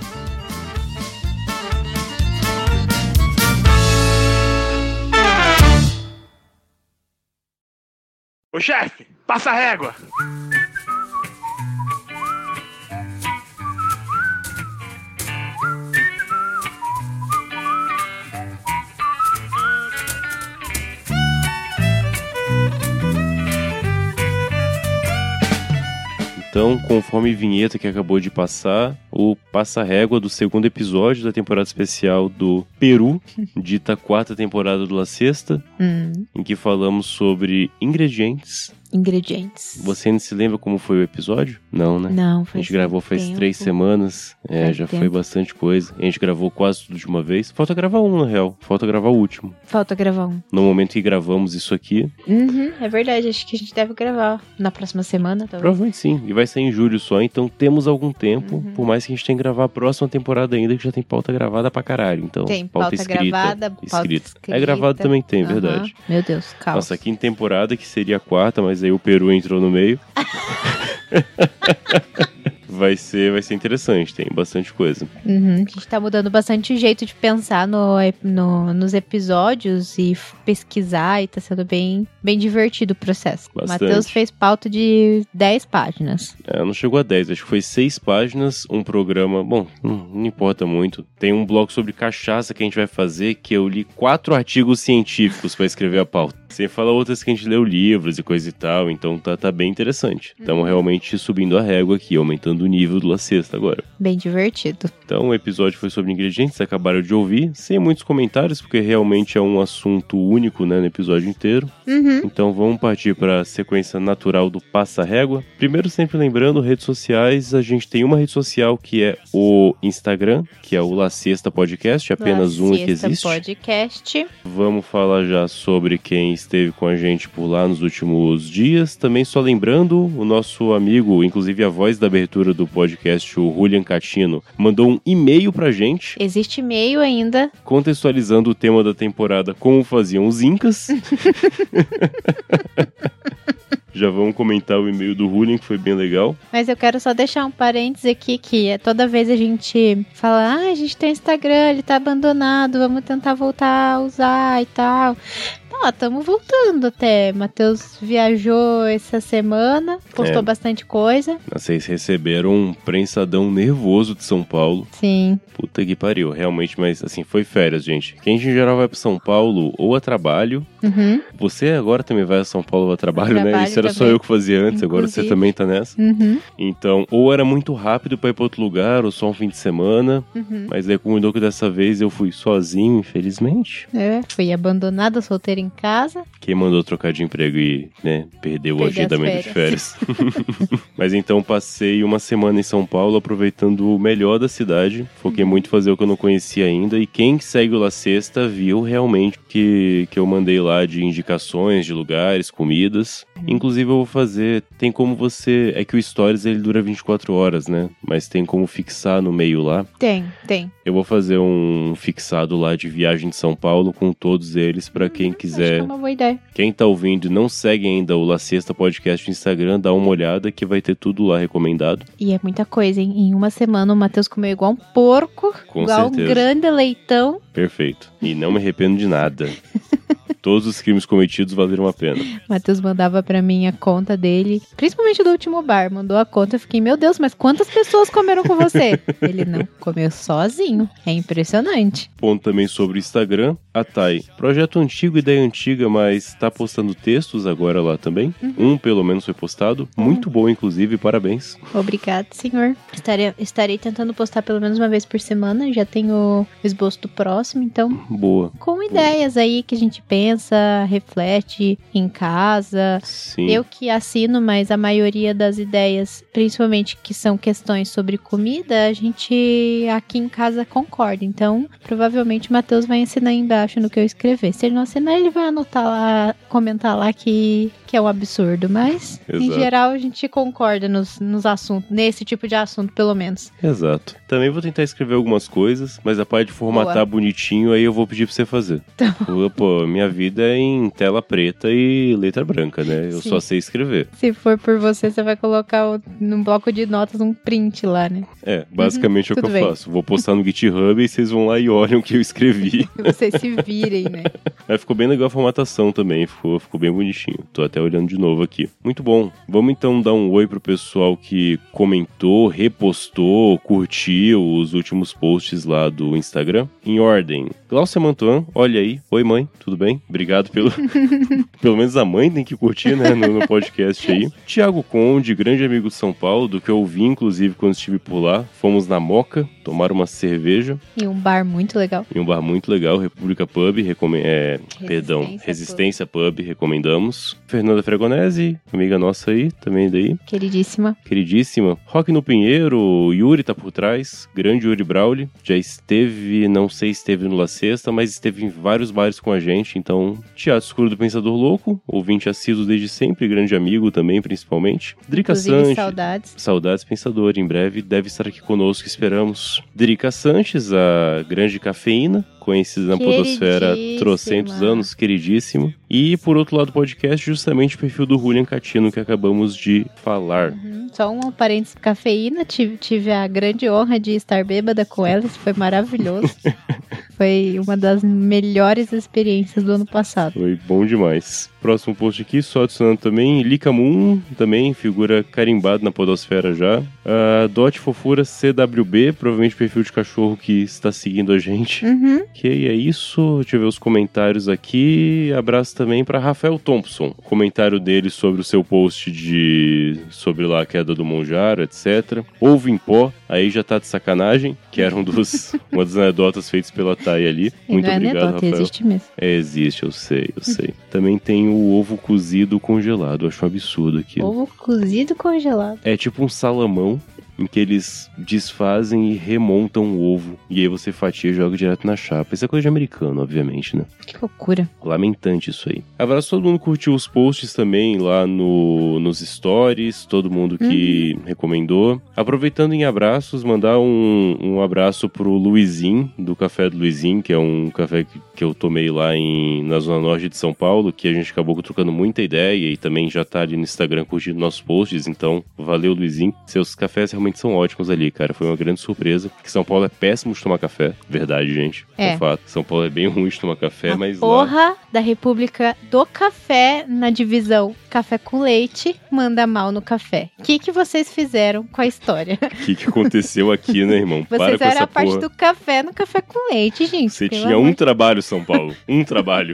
Ô chefe, passa a régua! Então, conforme vinheta que acabou de passar, o passa-régua do segundo episódio da temporada especial do Peru, dita quarta temporada do La Sexta, Hum, em que falamos sobre ingredientes. ingredientes. Você ainda se lembra como foi o episódio? Não, né? Não, A faz gente gravou faz tempo. três semanas, é, Faz já foi tempo. bastante coisa. A gente gravou quase tudo de uma vez. Falta gravar um, na real. Falta gravar o último. Falta gravar um. No momento que gravamos isso aqui, Uhum, é verdade, acho que a gente deve gravar na próxima semana, talvez. provavelmente sim. E vai sair em julho só, então temos algum tempo. Uhum. Por mais que a gente tenha que gravar a próxima temporada ainda, que já tem pauta gravada pra caralho. Então, Tem pauta, escrita. gravada, pauta escrita. escrita. É gravado também tem, Aham. verdade. Meu Deus, calma. Nossa, quinta temporada, que seria a quarta, mas aí o Peru entrou no meio. Vai ser, vai ser interessante, tem bastante coisa. Uhum, a gente tá mudando bastante o jeito de pensar no, no- nos episódios e f- pesquisar, e tá sendo bem, bem divertido o processo. O Bastante. Matheus fez pauta de dez páginas. É, não chegou a dez, acho que foi seis páginas, um programa, bom, não, não importa muito. Tem um blog sobre cachaça que a gente vai fazer, que eu li quatro artigos científicos pra escrever a pauta. Sem falar outras que a gente leu livros e coisa e tal, então tá, tá bem interessante. Estamos realmente subindo a régua aqui, aumentando o nível do La Sexta agora. Bem divertido. Então o episódio foi sobre ingredientes, acabaram de ouvir, sem muitos comentários, porque realmente é um assunto único, né, no episódio inteiro. Uhum. Então vamos partir para a sequência natural do passa-régua. Primeiro, sempre lembrando, redes sociais, a gente tem uma rede social que é o Instagram, que é o La Sexta Podcast, apenas La um que Siesta existe. Podcast. Vamos falar já sobre quem esteve com a gente por lá nos últimos dias. Também só lembrando, o nosso amigo, inclusive a voz da abertura membro do podcast, o Julian Catino, mandou um e-mail pra gente. Existe e-mail ainda. Contextualizando o tema da temporada, como faziam os incas. Já vamos comentar o e-mail do Julian, que foi bem legal. Mas eu quero só deixar um parênteses aqui, que é toda vez a gente fala, ah, a gente tem Instagram, ele tá abandonado, vamos tentar voltar a usar e tal. Ó, estamos voltando até. Matheus viajou essa semana, postou É. bastante coisa. Vocês receberam um prensadão nervoso de São Paulo. Sim. Puta que pariu, realmente, mas assim, foi férias, gente. Quem em geral vai pra São Paulo ou a trabalho. Uhum. Você agora também vai a São Paulo ou a trabalho, Trabalho né? Isso era só também. eu que fazia antes, agora você Inclusive. também tá nessa. Uhum. Então, ou era muito rápido pra ir pra outro lugar, ou só um fim de semana. Uhum. Mas aí combinou que dessa vez eu fui sozinho, infelizmente. É, fui abandonada, solteira em casa. Quem mandou trocar de emprego e, né, perdeu o Perder as agendamento de férias. Mas então passei uma semana em São Paulo aproveitando o melhor da cidade. Foquei muito em fazer o que eu não conhecia ainda. E quem segue o La Sexta viu realmente que, que eu mandei lá de indicações de lugares, comidas. Inclusive eu vou fazer, tem como você, é que o Stories ele dura vinte e quatro horas, né? Mas tem como fixar no meio lá. Tem, tem. Eu vou fazer um fixado lá de viagem de São Paulo com todos eles pra quem Acho quiser. que é uma boa ideia. Quem tá ouvindo e não segue ainda o La Sexta Podcast no Instagram, dá uma olhada que vai ter tudo lá recomendado. E é muita coisa, hein? Em uma semana o Matheus comeu igual um porco, Com igual certeza. um grande leitão. Perfeito. E não me arrependo de nada. Todos os crimes cometidos valeram a pena. O Matheus mandava pra mim a conta dele, principalmente do último bar. Mandou a conta, eu fiquei, meu Deus, mas quantas pessoas comeram com você? Ele não, comeu sozinho. É impressionante. Ponto também sobre o Instagram, a Thay. Projeto antigo, ideia antiga, mas tá postando textos agora lá também. Uhum. Um pelo menos foi postado. Muito bom, inclusive, parabéns. Obrigado, senhor. Estarei, estarei tentando postar pelo menos uma vez por semana. Já tenho o esboço do próximo, então Boa. com ideias aí que a gente pensa, reflete em casa. Sim. Eu que assino, mas a maioria das ideias, principalmente que são questões sobre comida, a gente aqui em casa concorda. Então, provavelmente o Matheus vai assinar aí embaixo no que eu escrever. Se ele não assinar, ele vai anotar lá, comentar lá que, que é um absurdo. Mas, em Exato. geral, a gente concorda nos, nos assuntos, nesse tipo de assunto, pelo menos. Exato. Também vou tentar escrever algumas coisas, mas a parte de formatar Boa. bonitinho, aí eu vou pedir pra você fazer. Tá Pô, minha vida é em tela preta e letra branca, né? Eu Sim. só sei escrever. Se for por você, você vai colocar o- num bloco de notas um print lá, né? É, basicamente é o que tudo eu bem. faço. Vou postar no GitHub e vocês vão lá e olham o que eu escrevi. Vocês se virem, né? Mas ficou bem legal a formatação também, ficou, ficou bem bonitinho. Tô até olhando de novo aqui. Muito bom. Vamos então dar um oi pro pessoal que comentou, repostou, curtiu os últimos posts lá do Instagram. Em ordem, Glaucia Mantuan, olha aí. Oi mãe, tudo bem? Obrigado pelo... Pelo menos a mãe tem que curtir, né, no, no podcast aí. Tiago Conde, grande amigo de São Paulo, do que eu ouvi, inclusive, quando estive por lá. Fomos na Moca, tomar uma cerveja. E um bar muito legal. Em um bar muito legal, República Pub, recome... é, Resistência perdão, Pub. Resistência Pub, recomendamos. Fernanda Fregonese, amiga nossa aí, também daí, Queridíssima. queridíssima. Rock no Pinheiro, Yuri tá por trás, grande Yuri Brauli, já esteve, não sei se esteve no La Sexta, mas esteve em vários bares com a gente, então, Teatro Escuro do Pensador Louco, ouvinte assíduo desde sempre, grande amigo também, principalmente. Drica Inclusive, Sanches. saudades. Saudades Pensador, em breve deve estar aqui conosco, esperamos. Drica Sanches, a grande cafeína, conhecida na podosfera há trocentos anos, queridíssimo. E por outro lado do podcast, justamente o perfil do Julian Catino que acabamos de falar. Uhum. Só um parênteses, cafeína, tive, tive a grande honra de estar bêbada com ela, isso foi maravilhoso. Foi uma das melhores experiências do ano passado. Foi bom demais. Próximo post aqui, só adicionando também, Lika Moon, também, figura carimbada na podosfera já. A Dot Fofura C W B, provavelmente perfil de cachorro que está seguindo a gente. Uhum. Ok, é isso. Deixa eu ver os comentários aqui. Abraço também para Rafael Thompson. Comentário dele sobre o seu post de... sobre lá a queda do Monjaro, etcétera. Ovo em pó, aí já tá de sacanagem, que era um dos, uma das anedotas feitas pela Thay ali. E Muito não é obrigado, anedota, Rafael. existe mesmo. É, existe, eu sei, eu sei. Também tem o ovo cozido congelado, eu acho um absurdo aquilo. Ovo cozido congelado. É tipo um salamão em que eles desfazem e remontam o ovo. E aí você fatia e joga direto na chapa. Isso é coisa de americano, obviamente, né? Que loucura. Lamentante isso aí. Abraço a todo mundo que curtiu os posts também lá no, nos stories, todo mundo que uhum. recomendou. Aproveitando em abraços, mandar um, um abraço pro Luizinho, do Café do Luizinho, que é um café que, que eu tomei lá em, na Zona Norte de São Paulo, que a gente acabou trocando muita ideia e também já tá ali no Instagram curtindo nossos posts, então valeu, Luizinho. Seus cafés realmente são ótimos ali, cara. Foi uma grande surpresa, que São Paulo é péssimo de tomar café, verdade, gente. É, é fato. São Paulo é bem ruim de tomar café, a mas porra lá... da República do Café na divisão café com leite manda mal no café. O que, que vocês fizeram com a história? O que, que aconteceu aqui, né, irmão? Vocês Para com eram essa a parte porra. do café no café com leite, gente. Você tinha um trabalho, São Paulo. Um trabalho.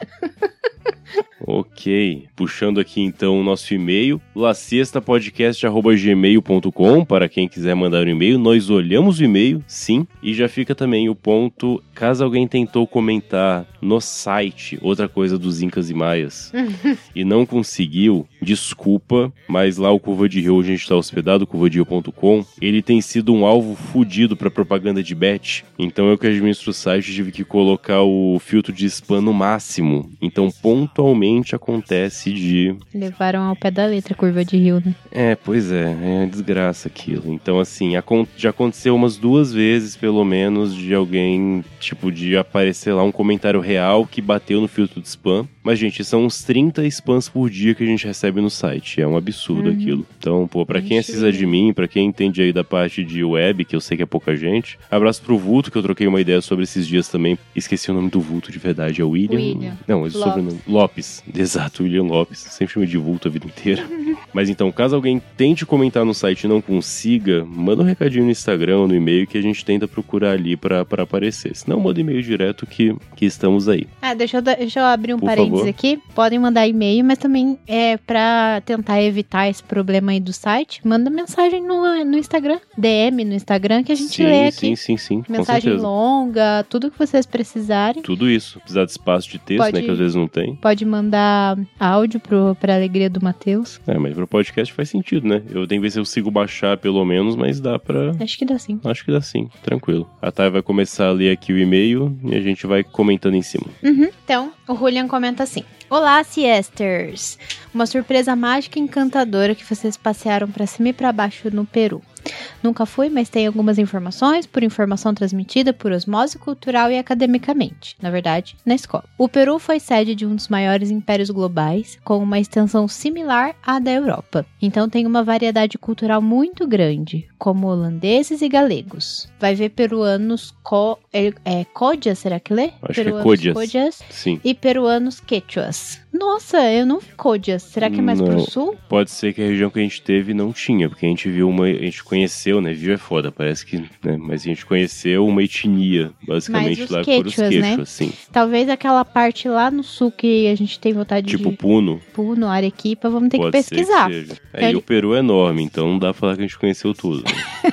Ok, puxando aqui então o nosso e-mail, lacestapodcast arroba gmail ponto com, para quem quiser mandar um e-mail. Nós olhamos o e-mail, sim, e já fica também o ponto, caso alguém tentou comentar no site, outra coisa dos Incas e Maias, e não conseguiu, desculpa, mas lá o Curva de Rio, onde a gente está hospedado, curva de rio ponto com, ele tem sido um alvo fudido para propaganda de bet, então eu que administro o site tive que colocar o filtro de spam no máximo, então pontualmente acontece de... Levaram ao pé da letra Curva de Rio, né? É, pois é, é uma desgraça aquilo. Então, assim, já aconteceu umas duas vezes, pelo menos, de alguém, tipo, de aparecer lá um comentário real que bateu no filtro de spam. Mas, gente, são uns trinta spams por dia que a gente recebe no site. É um absurdo uhum. aquilo. Então, pô, pra quem é sysadmin, pra quem entende aí da parte de web, que eu sei que é pouca gente, abraço pro Vulto, que eu troquei uma ideia sobre esses dias também. Esqueci o nome do Vulto de verdade, é o William? William. Não, esse sobrenome. Lopes. Exato, William Lopes. Sempre chamei de Vulto a vida inteira. Mas então, caso alguém tente comentar no site e não consiga, manda um recadinho no Instagram ou no e-mail que a gente tenta procurar ali pra, pra aparecer. Se não, manda e-mail direto que, que estamos aí. Ah, deixa eu, deixa eu abrir um Por parênteses favor. aqui. Podem mandar e-mail, mas também é pra tentar evitar esse problema aí do site. Manda mensagem no, no Instagram. D M no Instagram que a gente sim, lê aqui. Sim, sim, sim. Mensagem longa, tudo que vocês precisarem. Tudo isso. Precisar de espaço de texto, pode, né? Que às vezes não tem. Pode mandar áudio pro, pra alegria do Matheus. É, mas pro podcast faz sentido, né? Eu tenho que ver se eu consigo baixar pelo menos, mas dá pra... Acho que dá sim. Acho que dá sim, tranquilo. A Thay vai começar a ler aqui o e-mail e a gente vai comentando em cima. Uhum. Então, o Julian comenta assim. Olá, siesters! Uma surpresa mágica e encantadora que vocês passearam pra cima e pra baixo no Peru. Nunca fui, mas tenho algumas informações, por informação transmitida por osmose cultural e academicamente, na verdade, na escola. O Peru foi sede de um dos maiores impérios globais, com uma extensão similar à da Europa. Então tem uma variedade cultural muito grande, como holandeses e galegos. Vai ver peruanos co, é, é, códias, será que lê? Acho peruanos que é códias. códias Sim. E peruanos quechuas. Nossa, eu não vi códias. Será que é mais não, pro sul? Pode ser que a região que a gente teve não tinha, porque a gente viu uma... A gente conheceu, né? Viu é foda, parece que... Né? Mas a gente conheceu uma etnia, basicamente, lá por os quechos, né? sim. Talvez aquela parte lá no sul que a gente tem vontade tipo de... Tipo Puno. Puno, Arequipa, vamos ter pode que pesquisar. Ser que seja. Então Aí ele... o Peru é enorme, então não dá pra falar que a gente conheceu tudo. Né?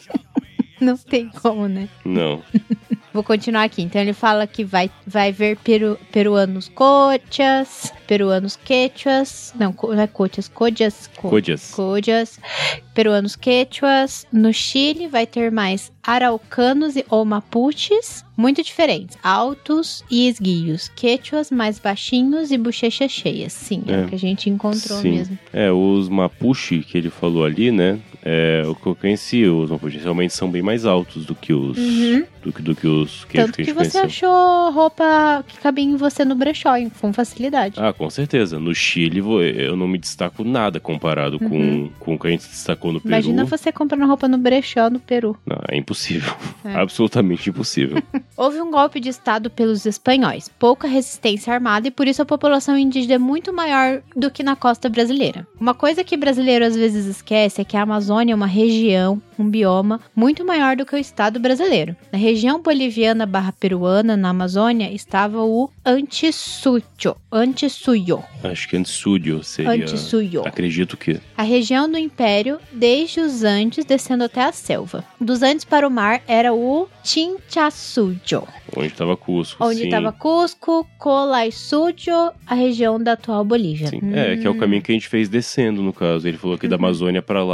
Não tem como, né? Não. Vou continuar aqui. Então ele fala que vai, vai ver peru, peruanos cochas, peruanos quechuas, não, não é cochas, codias, codias. Codias, peruanos quechuas. No Chile vai ter mais araucanos e, ou mapuches, muito diferentes, altos e esguios, quechuas mais baixinhos e bochechas cheias. Sim, é, é o que a gente encontrou sim. mesmo. É, os mapuche que ele falou ali, né? É, o que eu conheci, os mapuches realmente são bem mais altos do que os, uhum. do, que, do que os quechos Tanto que a gente que você conheceu. achou roupa que cabia em você no brechó, hein? Com facilidade. Ah, com certeza. No Chile eu não me destaco nada comparado uhum. com, com o que a gente destacou no Peru. Imagina você comprando roupa no brechó no Peru. Não, é impossível. É. Absolutamente impossível. Houve um golpe de estado pelos espanhóis, pouca resistência armada e por isso a população indígena é muito maior do que na costa brasileira. Uma coisa que brasileiro às vezes esquece é que a Amazônia é uma região, um bioma, muito maior do que o estado brasileiro. Na região boliviana barra peruana, na Amazônia, estava o Antisuyo. Antisuyo. Acho que Antisuyo seria... Antisuyo. Acredito que... A região do Império, desde os Andes, descendo até a selva. Dos Andes para o mar era o Chinchasuyo. Onde estava Cusco, Onde estava Cusco, Colaisuyo, a região da atual Bolívia. Sim, hum. é, que é o caminho que a gente fez descendo, no caso. Ele falou que uhum. da Amazônia para lá, mas é o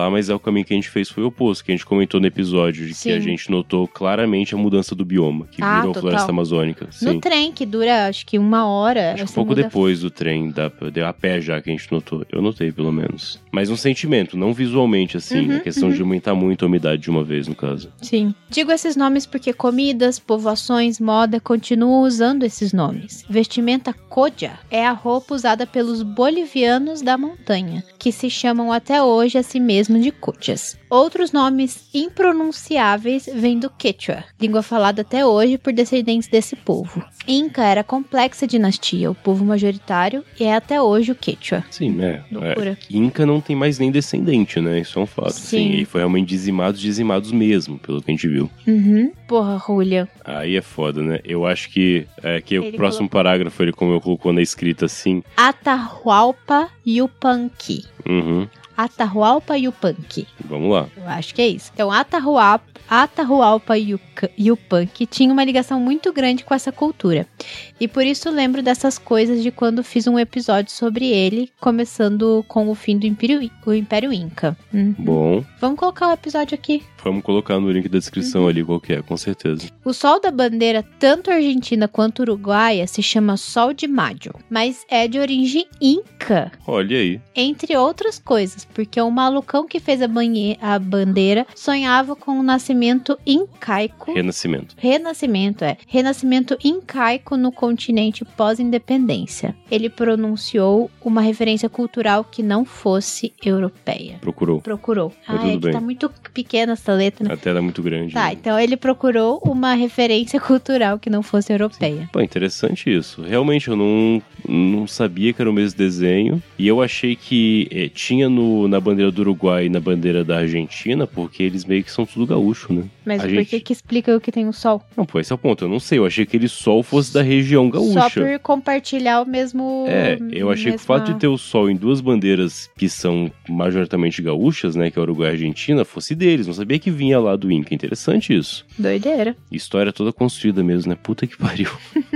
caminho que a gente fez foi o oposto, que a gente comentou no episódio, de Sim. que a gente notou claramente a mudança do bioma, que Ah, virou total. floresta amazônica. Sim. No trem, que dura acho que uma hora. Acho que um você pouco muda- depois do trem, da, deu a pé já que a gente notou. Eu notei, pelo menos. Mas um sentimento, não visualmente, assim. Uhum, a questão uhum. de aumentar muito a umidade de uma vez, no caso. Sim. Digo esses nomes porque comidas, povoações, moda continuam usando esses nomes. Vestimenta Codia é a roupa usada pelos bolivianos da montanha, que se chamam até hoje a si mesmos de Cutias. Outros nomes impronunciáveis vêm do Quechua, língua falada até hoje por descendentes desse povo. Inca era complexa dinastia, o povo majoritário, e é até hoje o Quechua. Sim, né? Loucura. É, Inca não tem mais nem descendente, né? Isso é um fato. Sim. Sim. E foi realmente dizimados, dizimados mesmo, pelo que a gente viu. Uhum. Porra, Julia. Aí é foda, né? Eu acho que, é, que o Ele próximo parágrafo, ele como eu colocou na escrita assim. Atahualpa Yupanqui. Uhum. Atahualpa Yupanqui. Vamos lá. Eu acho que é isso. Então, Atahualpa, Atahualpa Yuca- Yupanqui tinha uma ligação muito grande com essa cultura. E por isso lembro dessas coisas de quando fiz um episódio sobre ele, começando com o fim do Império, o Império Inca. Uhum. Bom, Vamos colocar o episódio aqui. vamos colocar no link da descrição Uhum. ali qual que é, com certeza. O sol da bandeira, tanto argentina quanto uruguaia, se chama Sol de Mayo, mas é de origem inca. Olha aí. Entre outras coisas, porque o malucão que fez a, banhe- a bandeira sonhava com o nascimento incaico. Renascimento. Renascimento, é. Renascimento incaico no continente pós-independência. Ele pronunciou uma referência cultural que não fosse europeia. Procurou. Procurou. Mas Ah, tudo é que bem. tá muito pequena essa letra. né? A tela é muito grande. Tá, né? então ele procurou uma referência cultural que não fosse europeia. Pô, interessante isso. Realmente eu não, não sabia que era o mesmo desenho. E eu achei que eh, tinha no, na bandeira do Uruguai e na bandeira da Argentina, porque eles meio que são tudo gaúcho, né? Mas A por gente- que que explica o que tem o sol? Não, pô, esse é o ponto. Eu não sei. Eu achei que ele sol fosse da região gaúcha. Só por compartilhar o mesmo... É, eu achei que o fato de ter o sol em duas bandeiras que são majoritariamente gaúchas, né, que é Uruguai e Argentina, fosse deles. Não sabia que vinha lá do Inca. Interessante isso. Doideira. História toda construída mesmo, né? Puta que pariu.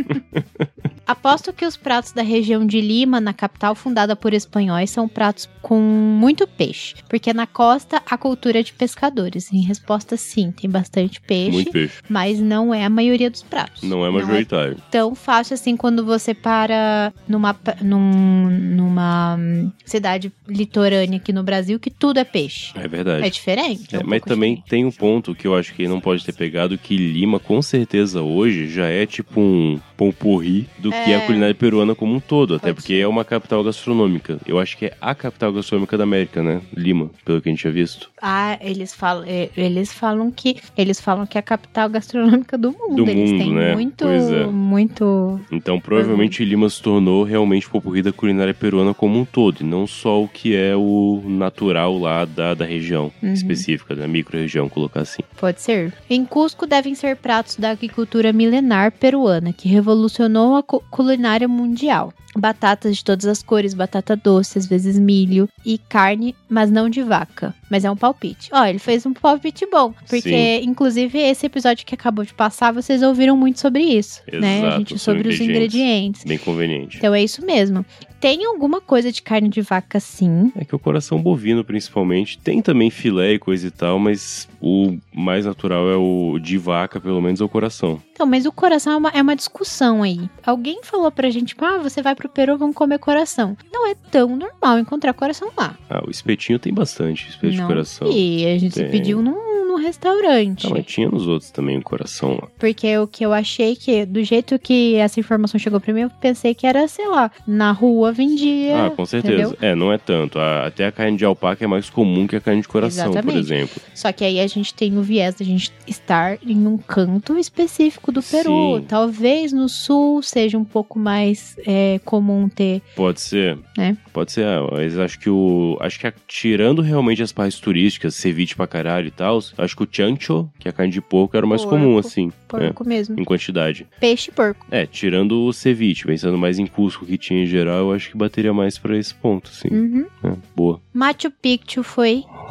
Aposto que os pratos da região de Lima, na capital fundada por espanhóis, são pratos com muito peixe. Porque na costa, a cultura é de pescadores. Em resposta, sim, tem bastante peixe. Muito peixe. Mas não é a maioria dos pratos. Não é majoritário. Tão fácil assim quando você para numa, pa- num- numa hum, cidade litorânea aqui no Brasil, que tudo é peixe. É verdade. É diferente. é É, um mas pouco também diferente. tem um ponto que eu acho que não pode ter pegado, que Lima, com certeza, hoje, já é tipo um pomporri do que É. a culinária peruana como um todo. Até Pode porque ser. é uma capital gastronômica. Eu acho que é a capital gastronômica da América, né? Lima, pelo que a gente tinha visto. Ah, eles falam, é, eles falam que eles falam que é a capital gastronômica do mundo. Do eles mundo, têm né? muito, Pois é. muito. Então, provavelmente, Lima se tornou realmente popurrí da culinária peruana como um todo. E não só o que é o natural lá da, da região Uhum. específica, da micro-região, colocar assim. Pode ser. Em Cusco devem ser pratos da agricultura milenar peruana, que revolucionou a cu- culinária mundial. Batatas de todas as cores, batata doce, às vezes milho e carne, mas não de vaca. Mas é um palpite. Ó, ele fez um palpite bom, porque Sim. inclusive esse episódio que acabou de passar, vocês ouviram muito sobre isso, né? A Exato, gente sobre sobre os ingredientes. ingredientes. Bem conveniente. Então é isso mesmo. Tem alguma coisa de carne de vaca, sim. É que o coração bovino, principalmente, tem também filé e coisa e tal, mas o mais natural é o de vaca, pelo menos, é o coração. Então, mas o coração é uma, é uma discussão aí. Alguém falou pra gente, tipo, ah, você vai pro Peru, vamos comer coração. Não é tão normal encontrar coração lá. Ah, o espetinho tem bastante, espeto de Não coração. E a gente Tem. pediu num, num restaurante. Tá, mas tinha nos outros também o coração lá. Porque o que eu achei que, do jeito que essa informação chegou pra mim, eu pensei que era, sei lá, na rua vendia. Ah, com certeza. entendeu? É, não é tanto. A- até a carne de alpaca é mais comum que a carne de coração, por Exatamente. exemplo. Só que aí a gente tem o viés da gente estar em um canto específico do Peru. Sim. Talvez no sul seja um pouco mais é, comum ter. Pode ser. É. Pode ser, ah, mas acho que o. Acho que a- tirando realmente as partes turísticas, ceviche pra caralho e tal, acho que o chancho, que é a carne de porco, era o mais Porco. comum, assim. Porco mesmo. É, em quantidade. Peixe e porco. É, tirando o ceviche, pensando mais em Cusco que tinha em geral, eu acho que bateria mais pra esse ponto, assim. Uhum. É, boa. Machu Picchu foi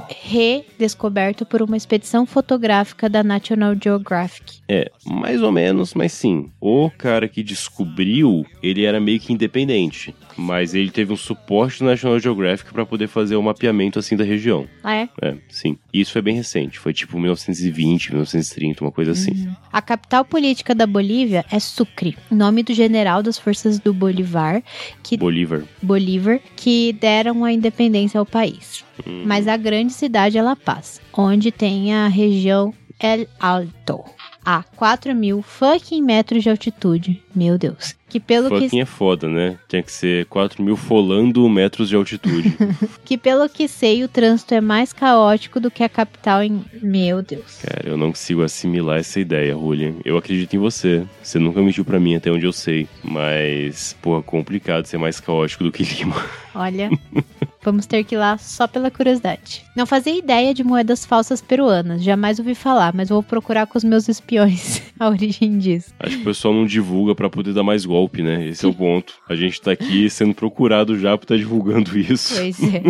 redescoberto por uma expedição fotográfica da National Geographic. É, mais ou menos, mas sim. O cara que descobriu, ele era meio que independente. Mas ele teve um suporte do National Geographic para poder fazer o mapeamento assim da região. Ah, é? É, sim. E isso foi bem recente. Foi tipo mil novecentos e vinte, mil novecentos e trinta, uma coisa assim. Uhum. A capital política da Bolívia é Sucre, nome do general das forças do Bolívar, que... Bolívar. Bolívar, que deram a independência ao país. Hum. Mas a grande cidade é La Paz, onde tem a região El Alto, a quatro mil fucking metros de altitude. Meu Deus. Que pelo fucking que... é foda, né? Tem que ser quatro mil folando metros de altitude. que pelo que sei, o trânsito é mais caótico do que a capital em... Meu Deus. Cara, eu não consigo assimilar essa ideia, Julian. Eu acredito em você. Você nunca mentiu pra mim, até onde eu sei. Mas, porra, complicado ser mais caótico do que Lima. Olha, vamos ter que ir lá só pela curiosidade. Não fazia ideia de moedas falsas peruanas. Jamais ouvi falar, mas vou procurar com os meus espiões a origem disso. Acho que o pessoal não divulga pra poder dar mais golpe, né? Esse é o ponto. A gente tá aqui sendo procurado já por estar divulgando isso. Pois é.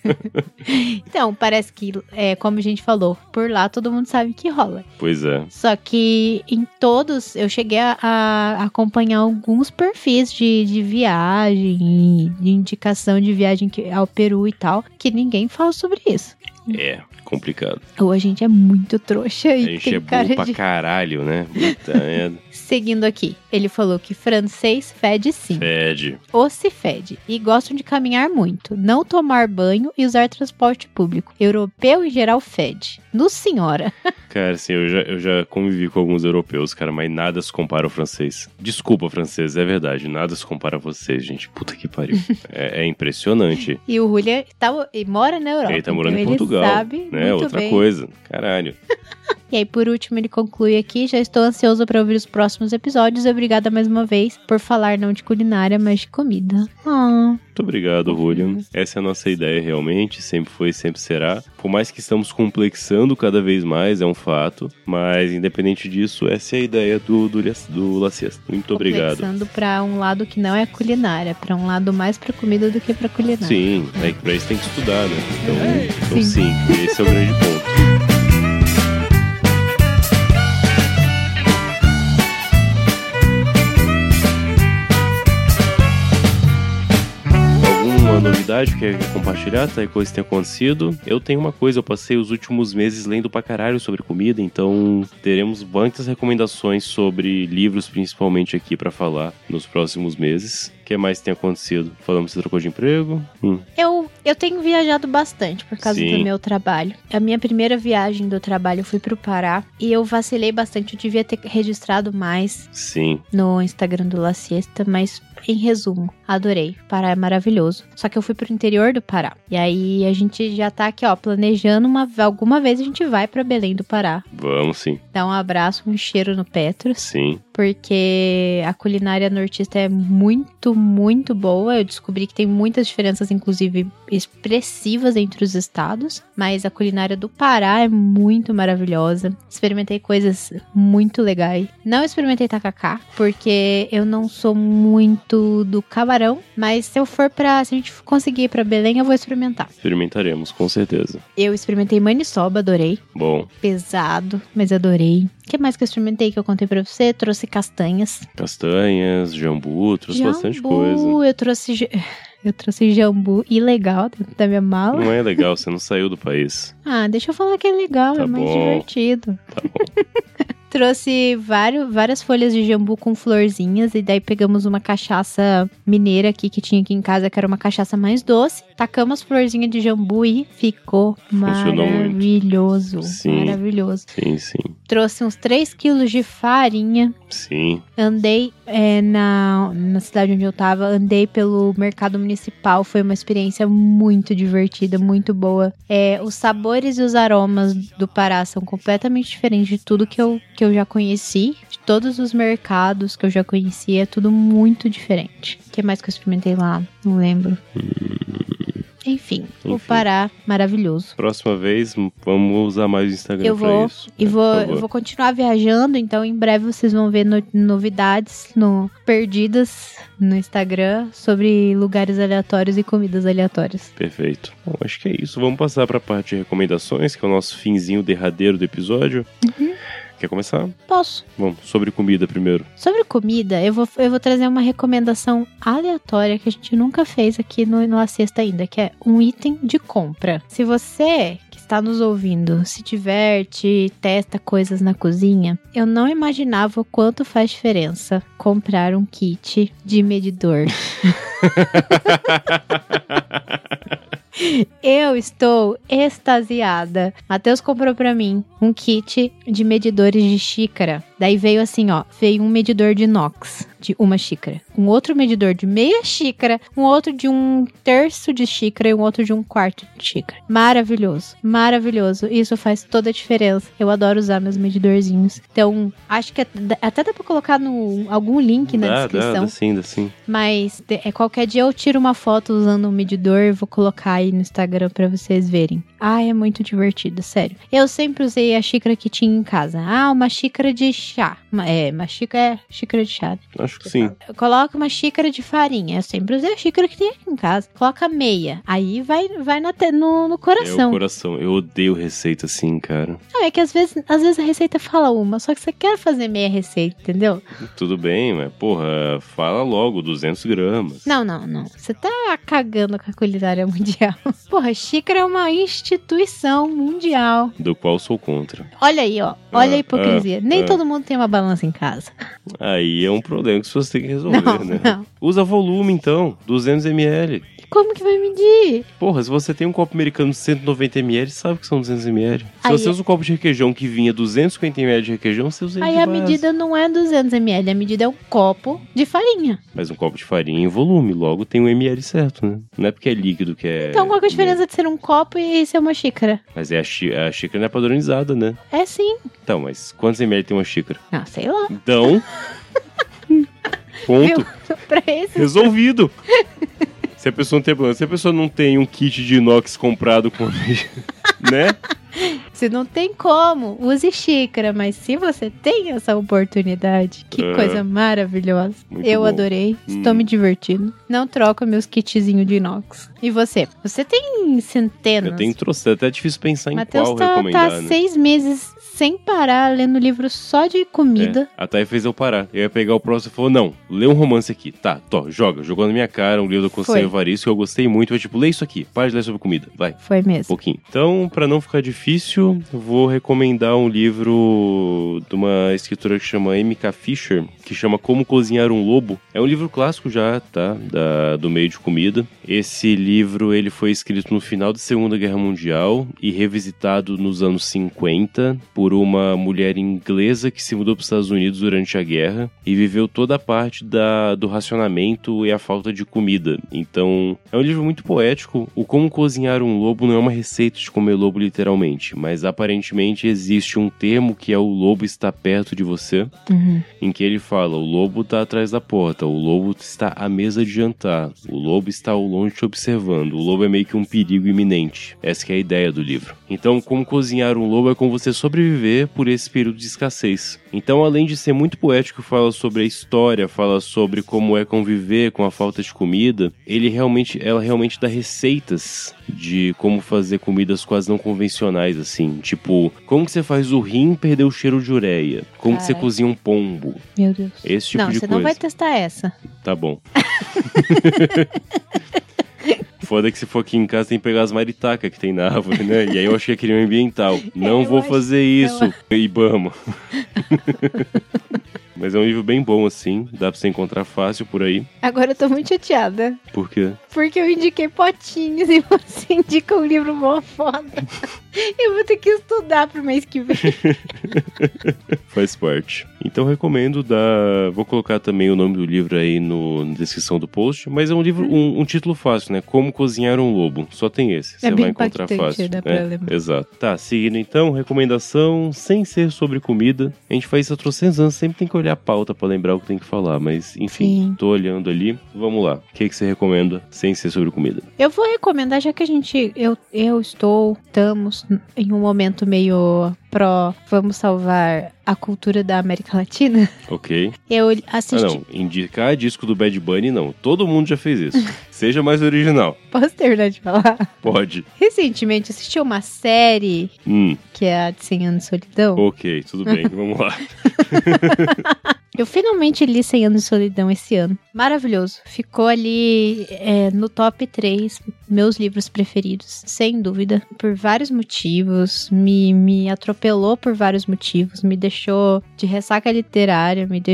Então, parece que, é, como a gente falou, por lá todo mundo sabe que rola. Pois é. Só que em todos, eu cheguei a, a acompanhar alguns perfis de, de viagem, de indicação de viagem ao Peru e tal, que ninguém fala sobre isso. É, complicado. Ou a gente é muito trouxa e A gente tem é cara burro pra de... caralho, né? Puta merda. Seguindo aqui, ele falou que francês fede sim. Fede. Ou se fede. E gostam de caminhar muito. Não tomar banho e usar transporte público. Europeu em geral fede. No senhora. Cara, assim, eu já, eu já convivi com alguns europeus, cara, mas nada se compara ao francês. Desculpa, francês, é verdade. Nada se compara a vocês, gente. Puta que pariu. é, é impressionante. E o Julian tá, ele mora na Europa. Ele tá morando então em Portugal. Ele sabe né? muito Outra bem. coisa. Caralho. E aí, por último, ele conclui aqui. Já estou ansioso para ouvir os próximos episódios. Obrigada mais uma vez por falar não de culinária, mas de comida. Ah. Muito obrigado, Julian. Essa é a nossa ideia realmente, sempre foi e sempre será. Por mais que estamos complexando cada vez mais, é um fato, mas independente disso, essa é a ideia do, do, do La Siesta. Muito obrigado. Complexando para um lado que não é culinária, para um lado mais para comida do que para culinária. Sim, é que pra isso tem que estudar, né? Então, É, então sim. sim, esse é o grande ponto. Uma novidade que quer compartilhar, tá? Coisa que tem acontecido. Eu tenho uma coisa, eu passei os últimos meses lendo pra caralho sobre comida, então teremos muitas recomendações sobre livros, principalmente aqui pra falar nos próximos meses. O que mais tem acontecido? Falamos que você trocou de emprego? Hum. Eu, eu tenho viajado bastante por causa Sim. do meu trabalho. A minha primeira viagem do trabalho eu fui pro Pará e eu vacilei bastante. Eu devia ter registrado mais Sim. no Instagram do La Siesta, mas em resumo, adorei. Pará é maravilhoso. Só que eu fui pro interior do Pará. E aí a gente já tá aqui, ó, planejando uma, alguma vez a gente vai pra Belém do Pará. Vamos sim. Dá um abraço, um cheiro no Petros. Sim. Porque a culinária nortista é muito, muito boa. Eu descobri que tem muitas diferenças, inclusive expressivas entre os estados. Mas a culinária do Pará é muito maravilhosa. Experimentei coisas muito legais. Não experimentei tacacá, porque eu não sou muito do camarão. Mas se eu for pra... Se a gente conseguir ir pra Belém, eu vou experimentar. Experimentaremos, com certeza. Eu experimentei maniçoba, adorei. Bom. Pesado, mas adorei. O que mais que eu experimentei que eu contei pra você? Trouxe castanhas. Castanhas, jambu, trouxe jambu, bastante coisa. Eu trouxe, eu trouxe jambu ilegal dentro da minha mala. Não é legal, você não saiu do país. Ah, deixa eu falar que é legal, Tá é mais bom. divertido. Tá bom. Trouxe vários, várias folhas de jambu com florzinhas. E daí pegamos uma cachaça mineira aqui que tinha aqui em casa, que era uma cachaça mais doce. Tacamos florzinha de jambu e ficou Funcionou maravilhoso. muito. Sim. Maravilhoso. Sim, sim. Trouxe uns três quilos de farinha. Sim. Andei é, na, na cidade onde eu tava, andei pelo mercado municipal. Foi uma experiência muito divertida, muito boa. É, os sabores e os aromas do Pará são completamente diferentes de tudo que eu, que eu já conheci. De todos os mercados que eu já conheci, é tudo muito diferente. O que mais que eu experimentei lá? Não lembro. Enfim, o Enfim. Pará, maravilhoso. Próxima vez, vamos usar mais o Instagram Eu pra vou, isso. e É, vou, por eu favor. vou continuar viajando, então em breve vocês vão ver no- novidades no perdidas no Instagram sobre lugares aleatórios e comidas aleatórias. Perfeito. Bom, acho que é isso. Vamos passar pra parte de recomendações, que é o nosso finzinho derradeiro do episódio. Uhum. Quer começar? Posso. Vamos, sobre comida primeiro. Sobre comida, eu vou, eu vou trazer uma recomendação aleatória que a gente nunca fez aqui no, no A Sexta ainda, que é um item de compra. Se você que está nos ouvindo se diverte, testa coisas na cozinha, eu não imaginava o quanto faz diferença comprar um kit de medidor. Eu estou extasiada. Matheus comprou pra mim um kit de medidores de xícara. Daí veio assim, ó, veio um medidor de inox de uma xícara, um outro medidor de meia xícara, um outro de um terço de xícara e um outro de um quarto de xícara. Maravilhoso, maravilhoso. Isso faz toda a diferença. Eu adoro usar meus medidorzinhos. Então, acho que até dá pra colocar no, algum link na dá, descrição. Dá, dá sim, dá sim. Mas é, qualquer dia eu tiro uma foto usando um medidor e vou colocar aí no Instagram pra vocês verem. Ah, é muito divertido, sério. Eu sempre usei a xícara que tinha em casa. Ah, uma xícara de chá. Uma, é, uma xícara, é, xícara de chá. Acho que sim. Coloca uma xícara de farinha. Eu sempre usei a xícara que tem aqui em casa. Coloca meia. Aí vai, vai na te, no, no É coração. o coração. Eu odeio receita assim, cara. Não, é que às vezes, às vezes a receita fala uma, só que você quer fazer meia receita, entendeu? Tudo bem, mas porra, fala logo, duzentos gramas. Não, não, não. Você tá cagando com a culinária mundial. Porra, xícara é uma instituição mundial. Do qual sou contra. Olha aí, ó. Olha Ah, a hipocrisia. ah, Nem ah. todo mundo tem uma balança em casa. Aí é um problema que você tem que resolver, Não, né? não. Usa volume, então. duzentos mililitros. E como que vai medir? Porra, se você tem um copo americano de cento e noventa mililitros, sabe que são duzentos mililitros. Se Aí- você usa um copo de requeijão que vinha duzentos e cinquenta mililitros de requeijão, você usa ele Aí de a vaso. medida não é duzentos mililitros, a medida é um copo de farinha. Mas um copo de farinha em volume, logo tem um ml certo, né? Não é porque é líquido que é... Então qual que é a diferença de ser um copo e ser uma xícara? Mas é a, xí- a xícara não é padronizada, né? É sim. Então, mas quantos ml tem uma xícara? Ah, sei lá. Então... Ponto. Viu? Pra esse... Resolvido. Se a pessoa não tem problema, se a pessoa não tem um kit de inox comprado com... né? Se não tem como, use xícara. Mas se você tem essa oportunidade, que É. coisa maravilhosa. Muito Eu bom. adorei. Estou Hum. me divertindo. Não troco meus kitzinhos de inox. E você? Você tem centenas. Eu tenho trouxe, é até difícil pensar em Matheus qual tá, recomendar, tá né? seis meses sem parar lendo livro só de comida. É, a Thay fez eu parar. Eu ia pegar o próximo e falou, não, lê um romance aqui. Tá, tô, joga. Jogou na minha cara um livro do Conselho Foi. Evaristo que eu gostei muito. Foi tipo, lê isso aqui. Para de ler sobre comida. Vai. Foi Um mesmo. pouquinho. Então, pra não ficar difícil, eu vou recomendar um livro de uma escritora que chama M K Fisher, que chama Como Cozinhar um Lobo. É um livro clássico já, tá? Da, do meio de comida. Esse livro, ele foi escrito no final da Segunda Guerra Mundial e revisitado nos anos cinquenta por uma mulher inglesa que se mudou para os Estados Unidos durante a guerra e viveu toda a parte da, do racionamento e a falta de comida. Então, é um livro muito poético. O Como Cozinhar um Lobo não é uma receita de comer lobo literalmente, mas aparentemente existe um termo que é o lobo está perto de você, Uhum. em que ele fala, o lobo está atrás da porta, o lobo está à mesa de jantar, o lobo está ao longe te observando, o lobo é meio que um perigo iminente. Essa que é a ideia do livro. Então, Como Cozinhar um Lobo é como você sobreviver por esse período de escassez. Então, além de ser muito poético, fala sobre a história, fala sobre como é conviver com a falta de comida, ele realmente, ela realmente dá receitas de como fazer comidas quase não convencionais, assim. Tipo, como que você faz o rim perder o cheiro de ureia? Como que você Caralho. cozinha um pombo? Meu Deus. Esse tipo não, de você coisa. não vai testar essa. Tá bom. Foda que se for aqui em casa tem que pegar as maritacas que tem na árvore, né? E aí eu achei que queria um ambiental. Não eu vou acho- fazer isso, Ibama. Mas é um livro bem bom, assim. Dá pra você encontrar fácil por aí. Agora eu tô muito chateada. Por quê? Porque eu indiquei potinhos e você indica um livro mó foda. Eu vou ter que estudar pro mês que vem. Faz parte. Então recomendo dar... Vou colocar também o nome do livro aí no... na descrição do post, mas é um livro, um, um título fácil, né? Como Cozinhar um Lobo. Só tem esse. Você É bem vai encontrar fácil. Dá pra É, lembrar. exato. Tá, seguindo então, recomendação sem ser sobre comida. A gente faz isso há trocentos anos, sempre tem que olhar a pauta pra lembrar o que tem que falar, mas enfim, Sim. tô olhando ali. Vamos lá. O que, que você recomenda sem ser sobre comida? Eu vou recomendar, já que a gente, eu, eu estou, estamos em um momento meio pró, vamos salvar a cultura da América Latina. Ok. Eu Ah, assisti... não. Indicar disco do Bad Bunny, não. Todo mundo já fez isso. Seja mais original. Posso terminar de falar? Pode. Recentemente assisti uma série Hum, que é a de cem anos de solidão. ok, tudo bem. Vamos lá. Eu finalmente li cem anos de solidão esse ano. Maravilhoso. Ficou ali é, no top três meus livros preferidos, sem dúvida. Por vários motivos. Me, me atropelou por vários motivos. Me deixou de ressaca literária. Me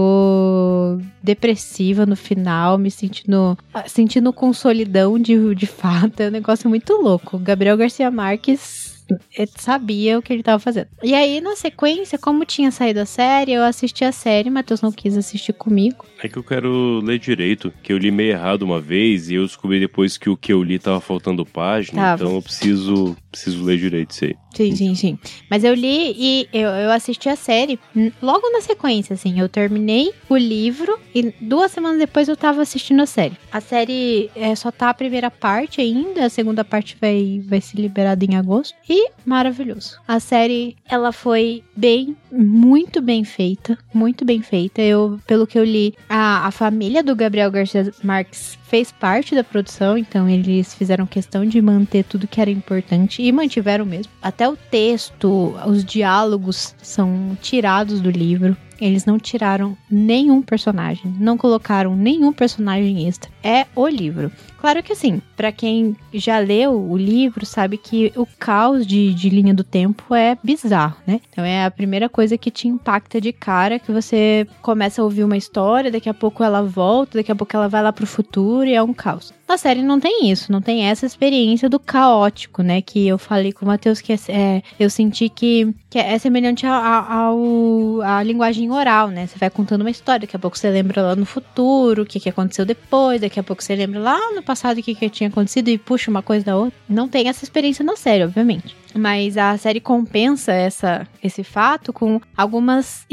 deixou depressiva no final. Me sentindo, sentindo com solidão de, de fato. É um negócio muito louco. Gabriel Garcia Marques... ele sabia o que ele tava fazendo. E aí, na sequência, como tinha saído a série, eu assisti a série, Matheus não quis assistir comigo. É que eu quero ler direito, que eu li meio errado uma vez e eu descobri depois que o que eu li tava faltando página, Tava. então eu preciso, preciso ler direito isso aí. Sim, sim, sim. Mas eu li e eu, eu assisti a série logo na sequência, assim. Eu terminei o livro e duas semanas depois eu tava assistindo a série. A série é, só tá a primeira parte ainda, a segunda parte vai, vai ser liberada em agosto. E maravilhoso. A série, ela foi bem, muito bem feita. Muito bem feita. Eu, pelo que eu li, a, a família do Gabriel Garcia Marques fez parte da produção, então eles fizeram questão de manter tudo que era importante e mantiveram mesmo. Até o texto, os diálogos são tirados do livro. Eles não tiraram nenhum personagem, não colocaram nenhum personagem extra. É o livro. Claro que assim, pra quem já leu o livro, sabe que o caos de, de linha do tempo é bizarro, né? Então é a primeira coisa que te impacta de cara, que você começa a ouvir uma história, daqui a pouco ela volta, daqui a pouco ela vai lá pro futuro e é um caos. Na série não tem isso, não tem essa experiência do caótico, né? Que eu falei com o Matheus, que é, é, eu senti que, que é semelhante ao, ao, à linguagem oral, né? Você vai contando uma história, daqui a pouco você lembra lá no futuro, o que, que aconteceu depois, daqui a pouco você lembra lá no passado o que, que tinha acontecido e puxa uma coisa da outra. Não tem essa experiência na série, obviamente. Mas a série compensa essa, esse fato com algumas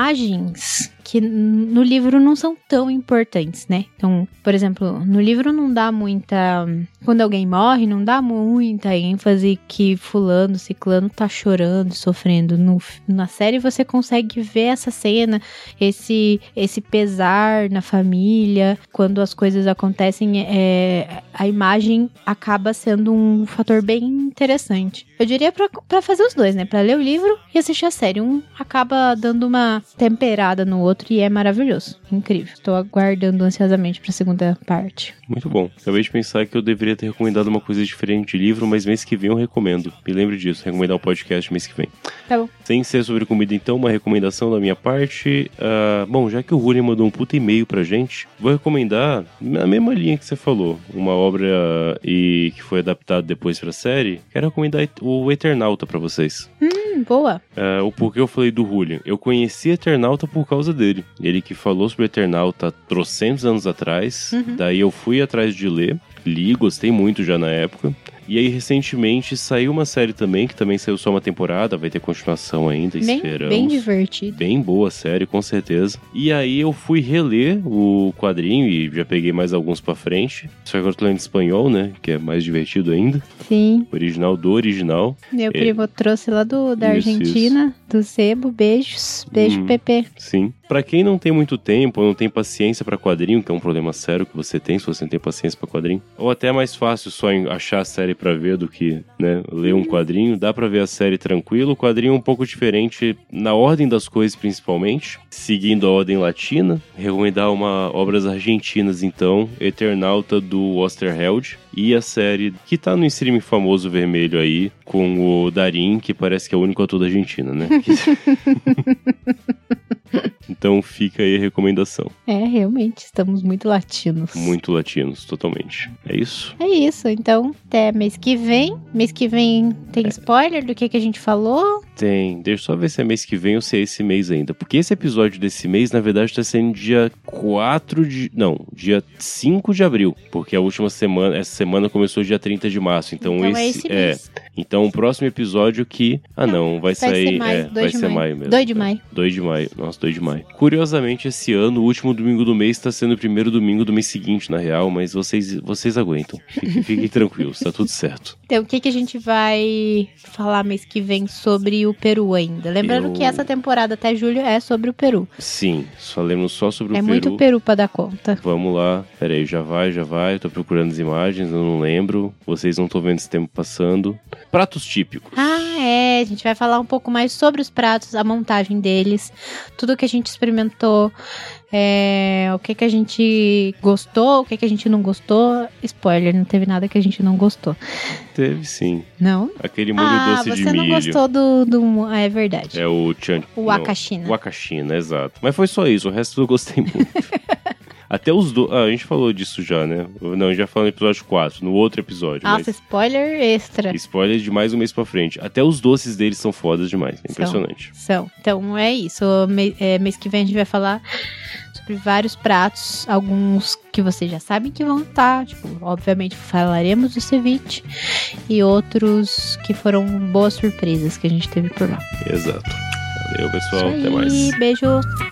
imagens que no livro não são tão importantes, né? Então, por exemplo, no livro não dá muita... Quando alguém morre, não dá muita ênfase que fulano, ciclano tá chorando, sofrendo. No, na série você consegue ver essa cena, esse, esse pesar na família. Quando as coisas acontecem, é, a imagem acaba sendo um fator bem interessante. Eu diria pra, pra fazer os dois, né? Pra ler o livro e assistir a série. Um acaba dando uma temperada no outro e é maravilhoso. Incrível. Estou aguardando ansiosamente pra segunda parte. Muito bom. Acabei de pensar que eu deveria ter recomendado uma coisa diferente de livro, mas mês que vem eu recomendo. Me lembre disso, recomendar o podcast mês que vem. Tá bom. Sem ser sobre comida, então, uma recomendação da minha parte. Uh, bom, já que o Rulli mandou um puta e-mail pra gente, vou recomendar, na mesma linha que você falou, uma obra uh, e que foi adaptada depois pra série. Quero recomendar o Eternauta pra vocês. Hum, boa. Uh, o porquê eu falei do Rulli. Eu conheci Eternauta por causa dele. Ele que falou sobre Eternauta trocentos anos atrás. Uhum. Daí eu fui atrás de ler. Li, gostei muito já na época. E aí, recentemente, saiu uma série também, que também saiu só uma temporada, vai ter continuação ainda, Bem, esperamos. bem divertido. Bem boa série, com certeza. E aí eu fui reler o quadrinho e já peguei mais alguns pra frente. Só que agora eu tô lendo em espanhol, né? Que é mais divertido ainda. Sim. Original do original. Meu É. primo trouxe lá do, da Isso, Argentina, do Sebo. Beijos. Beijo, Hum. Pepe. Sim. Pra quem não tem muito tempo, ou não tem paciência pra quadrinho, que é um problema sério que você tem se você não tem paciência pra quadrinho, ou até é mais fácil só achar a série pra ver do que, né, ler um quadrinho, dá pra ver a série tranquilo. O quadrinho é um pouco diferente na ordem das coisas, principalmente, seguindo a ordem latina. Recomendar uma obras argentinas, então, Eternauta do Osterheld, e a série que tá no streaming famoso vermelho aí, com o Darín, que parece que é o único ator da Argentina, né? Então fica aí a recomendação. É, realmente, estamos muito latinos. Muito latinos, totalmente. É isso? É isso, então até mês que vem. Mês que vem tem spoiler do que, que a gente falou? Tem. Deixa eu só ver se é mês que vem ou se é esse mês ainda. Porque esse episódio desse mês, na verdade, tá sendo dia quatro de... Não, dia cinco de abril. Porque a última semana, essa semana começou dia trinta de março. Então, Então esse é esse é... mês. Então o próximo episódio que... Ah não, vai, Vai sair... ser maio, é, dois vai de ser maio. maio mesmo. dois de maio. dois de maio. Nossa, dois de maio. Curiosamente, esse ano, o último domingo do mês tá sendo o primeiro domingo do mês seguinte, na real. Mas vocês, vocês aguentam. Fiquem, fiquem tranquilos, tá tudo certo. Então, o que, que a gente vai falar mês que vem sobre o Peru ainda? Lembrando Eu- que essa temporada até julho é sobre o Peru. Sim, falemos só sobre o É Peru. muito Peru pra dar conta. Vamos lá, peraí, já vai, já vai, eu tô procurando as imagens, eu não lembro, vocês não estão vendo esse tempo passando. Pratos típicos. Ah, é, a gente vai falar um pouco mais sobre os pratos, a montagem deles, tudo que a gente experimentou, é, o que que a gente gostou, o que que a gente não gostou. Spoiler, não teve nada que a gente não gostou. Teve sim, Não? aquele molho Ah, doce de você não milho. gostou do... do... Ah, é verdade. É o chan... O não, wakashina. Wakashina, exato. Mas foi só isso, o resto eu gostei muito. Até os doces. Ah, a gente falou disso já, né? Não, a gente já falou no episódio quatro, no outro episódio. Nossa, mas... spoiler extra. Spoiler de mais um mês pra frente. Até os doces deles são fodas demais. É impressionante. São. Então é isso. Me- é, mês que vem a gente vai falar sobre vários pratos, alguns que vocês já sabem que vão estar. Tipo, obviamente falaremos do ceviche e outros que foram boas surpresas que a gente teve por lá. Exato. Valeu, pessoal. Isso Até aí, mais. beijo.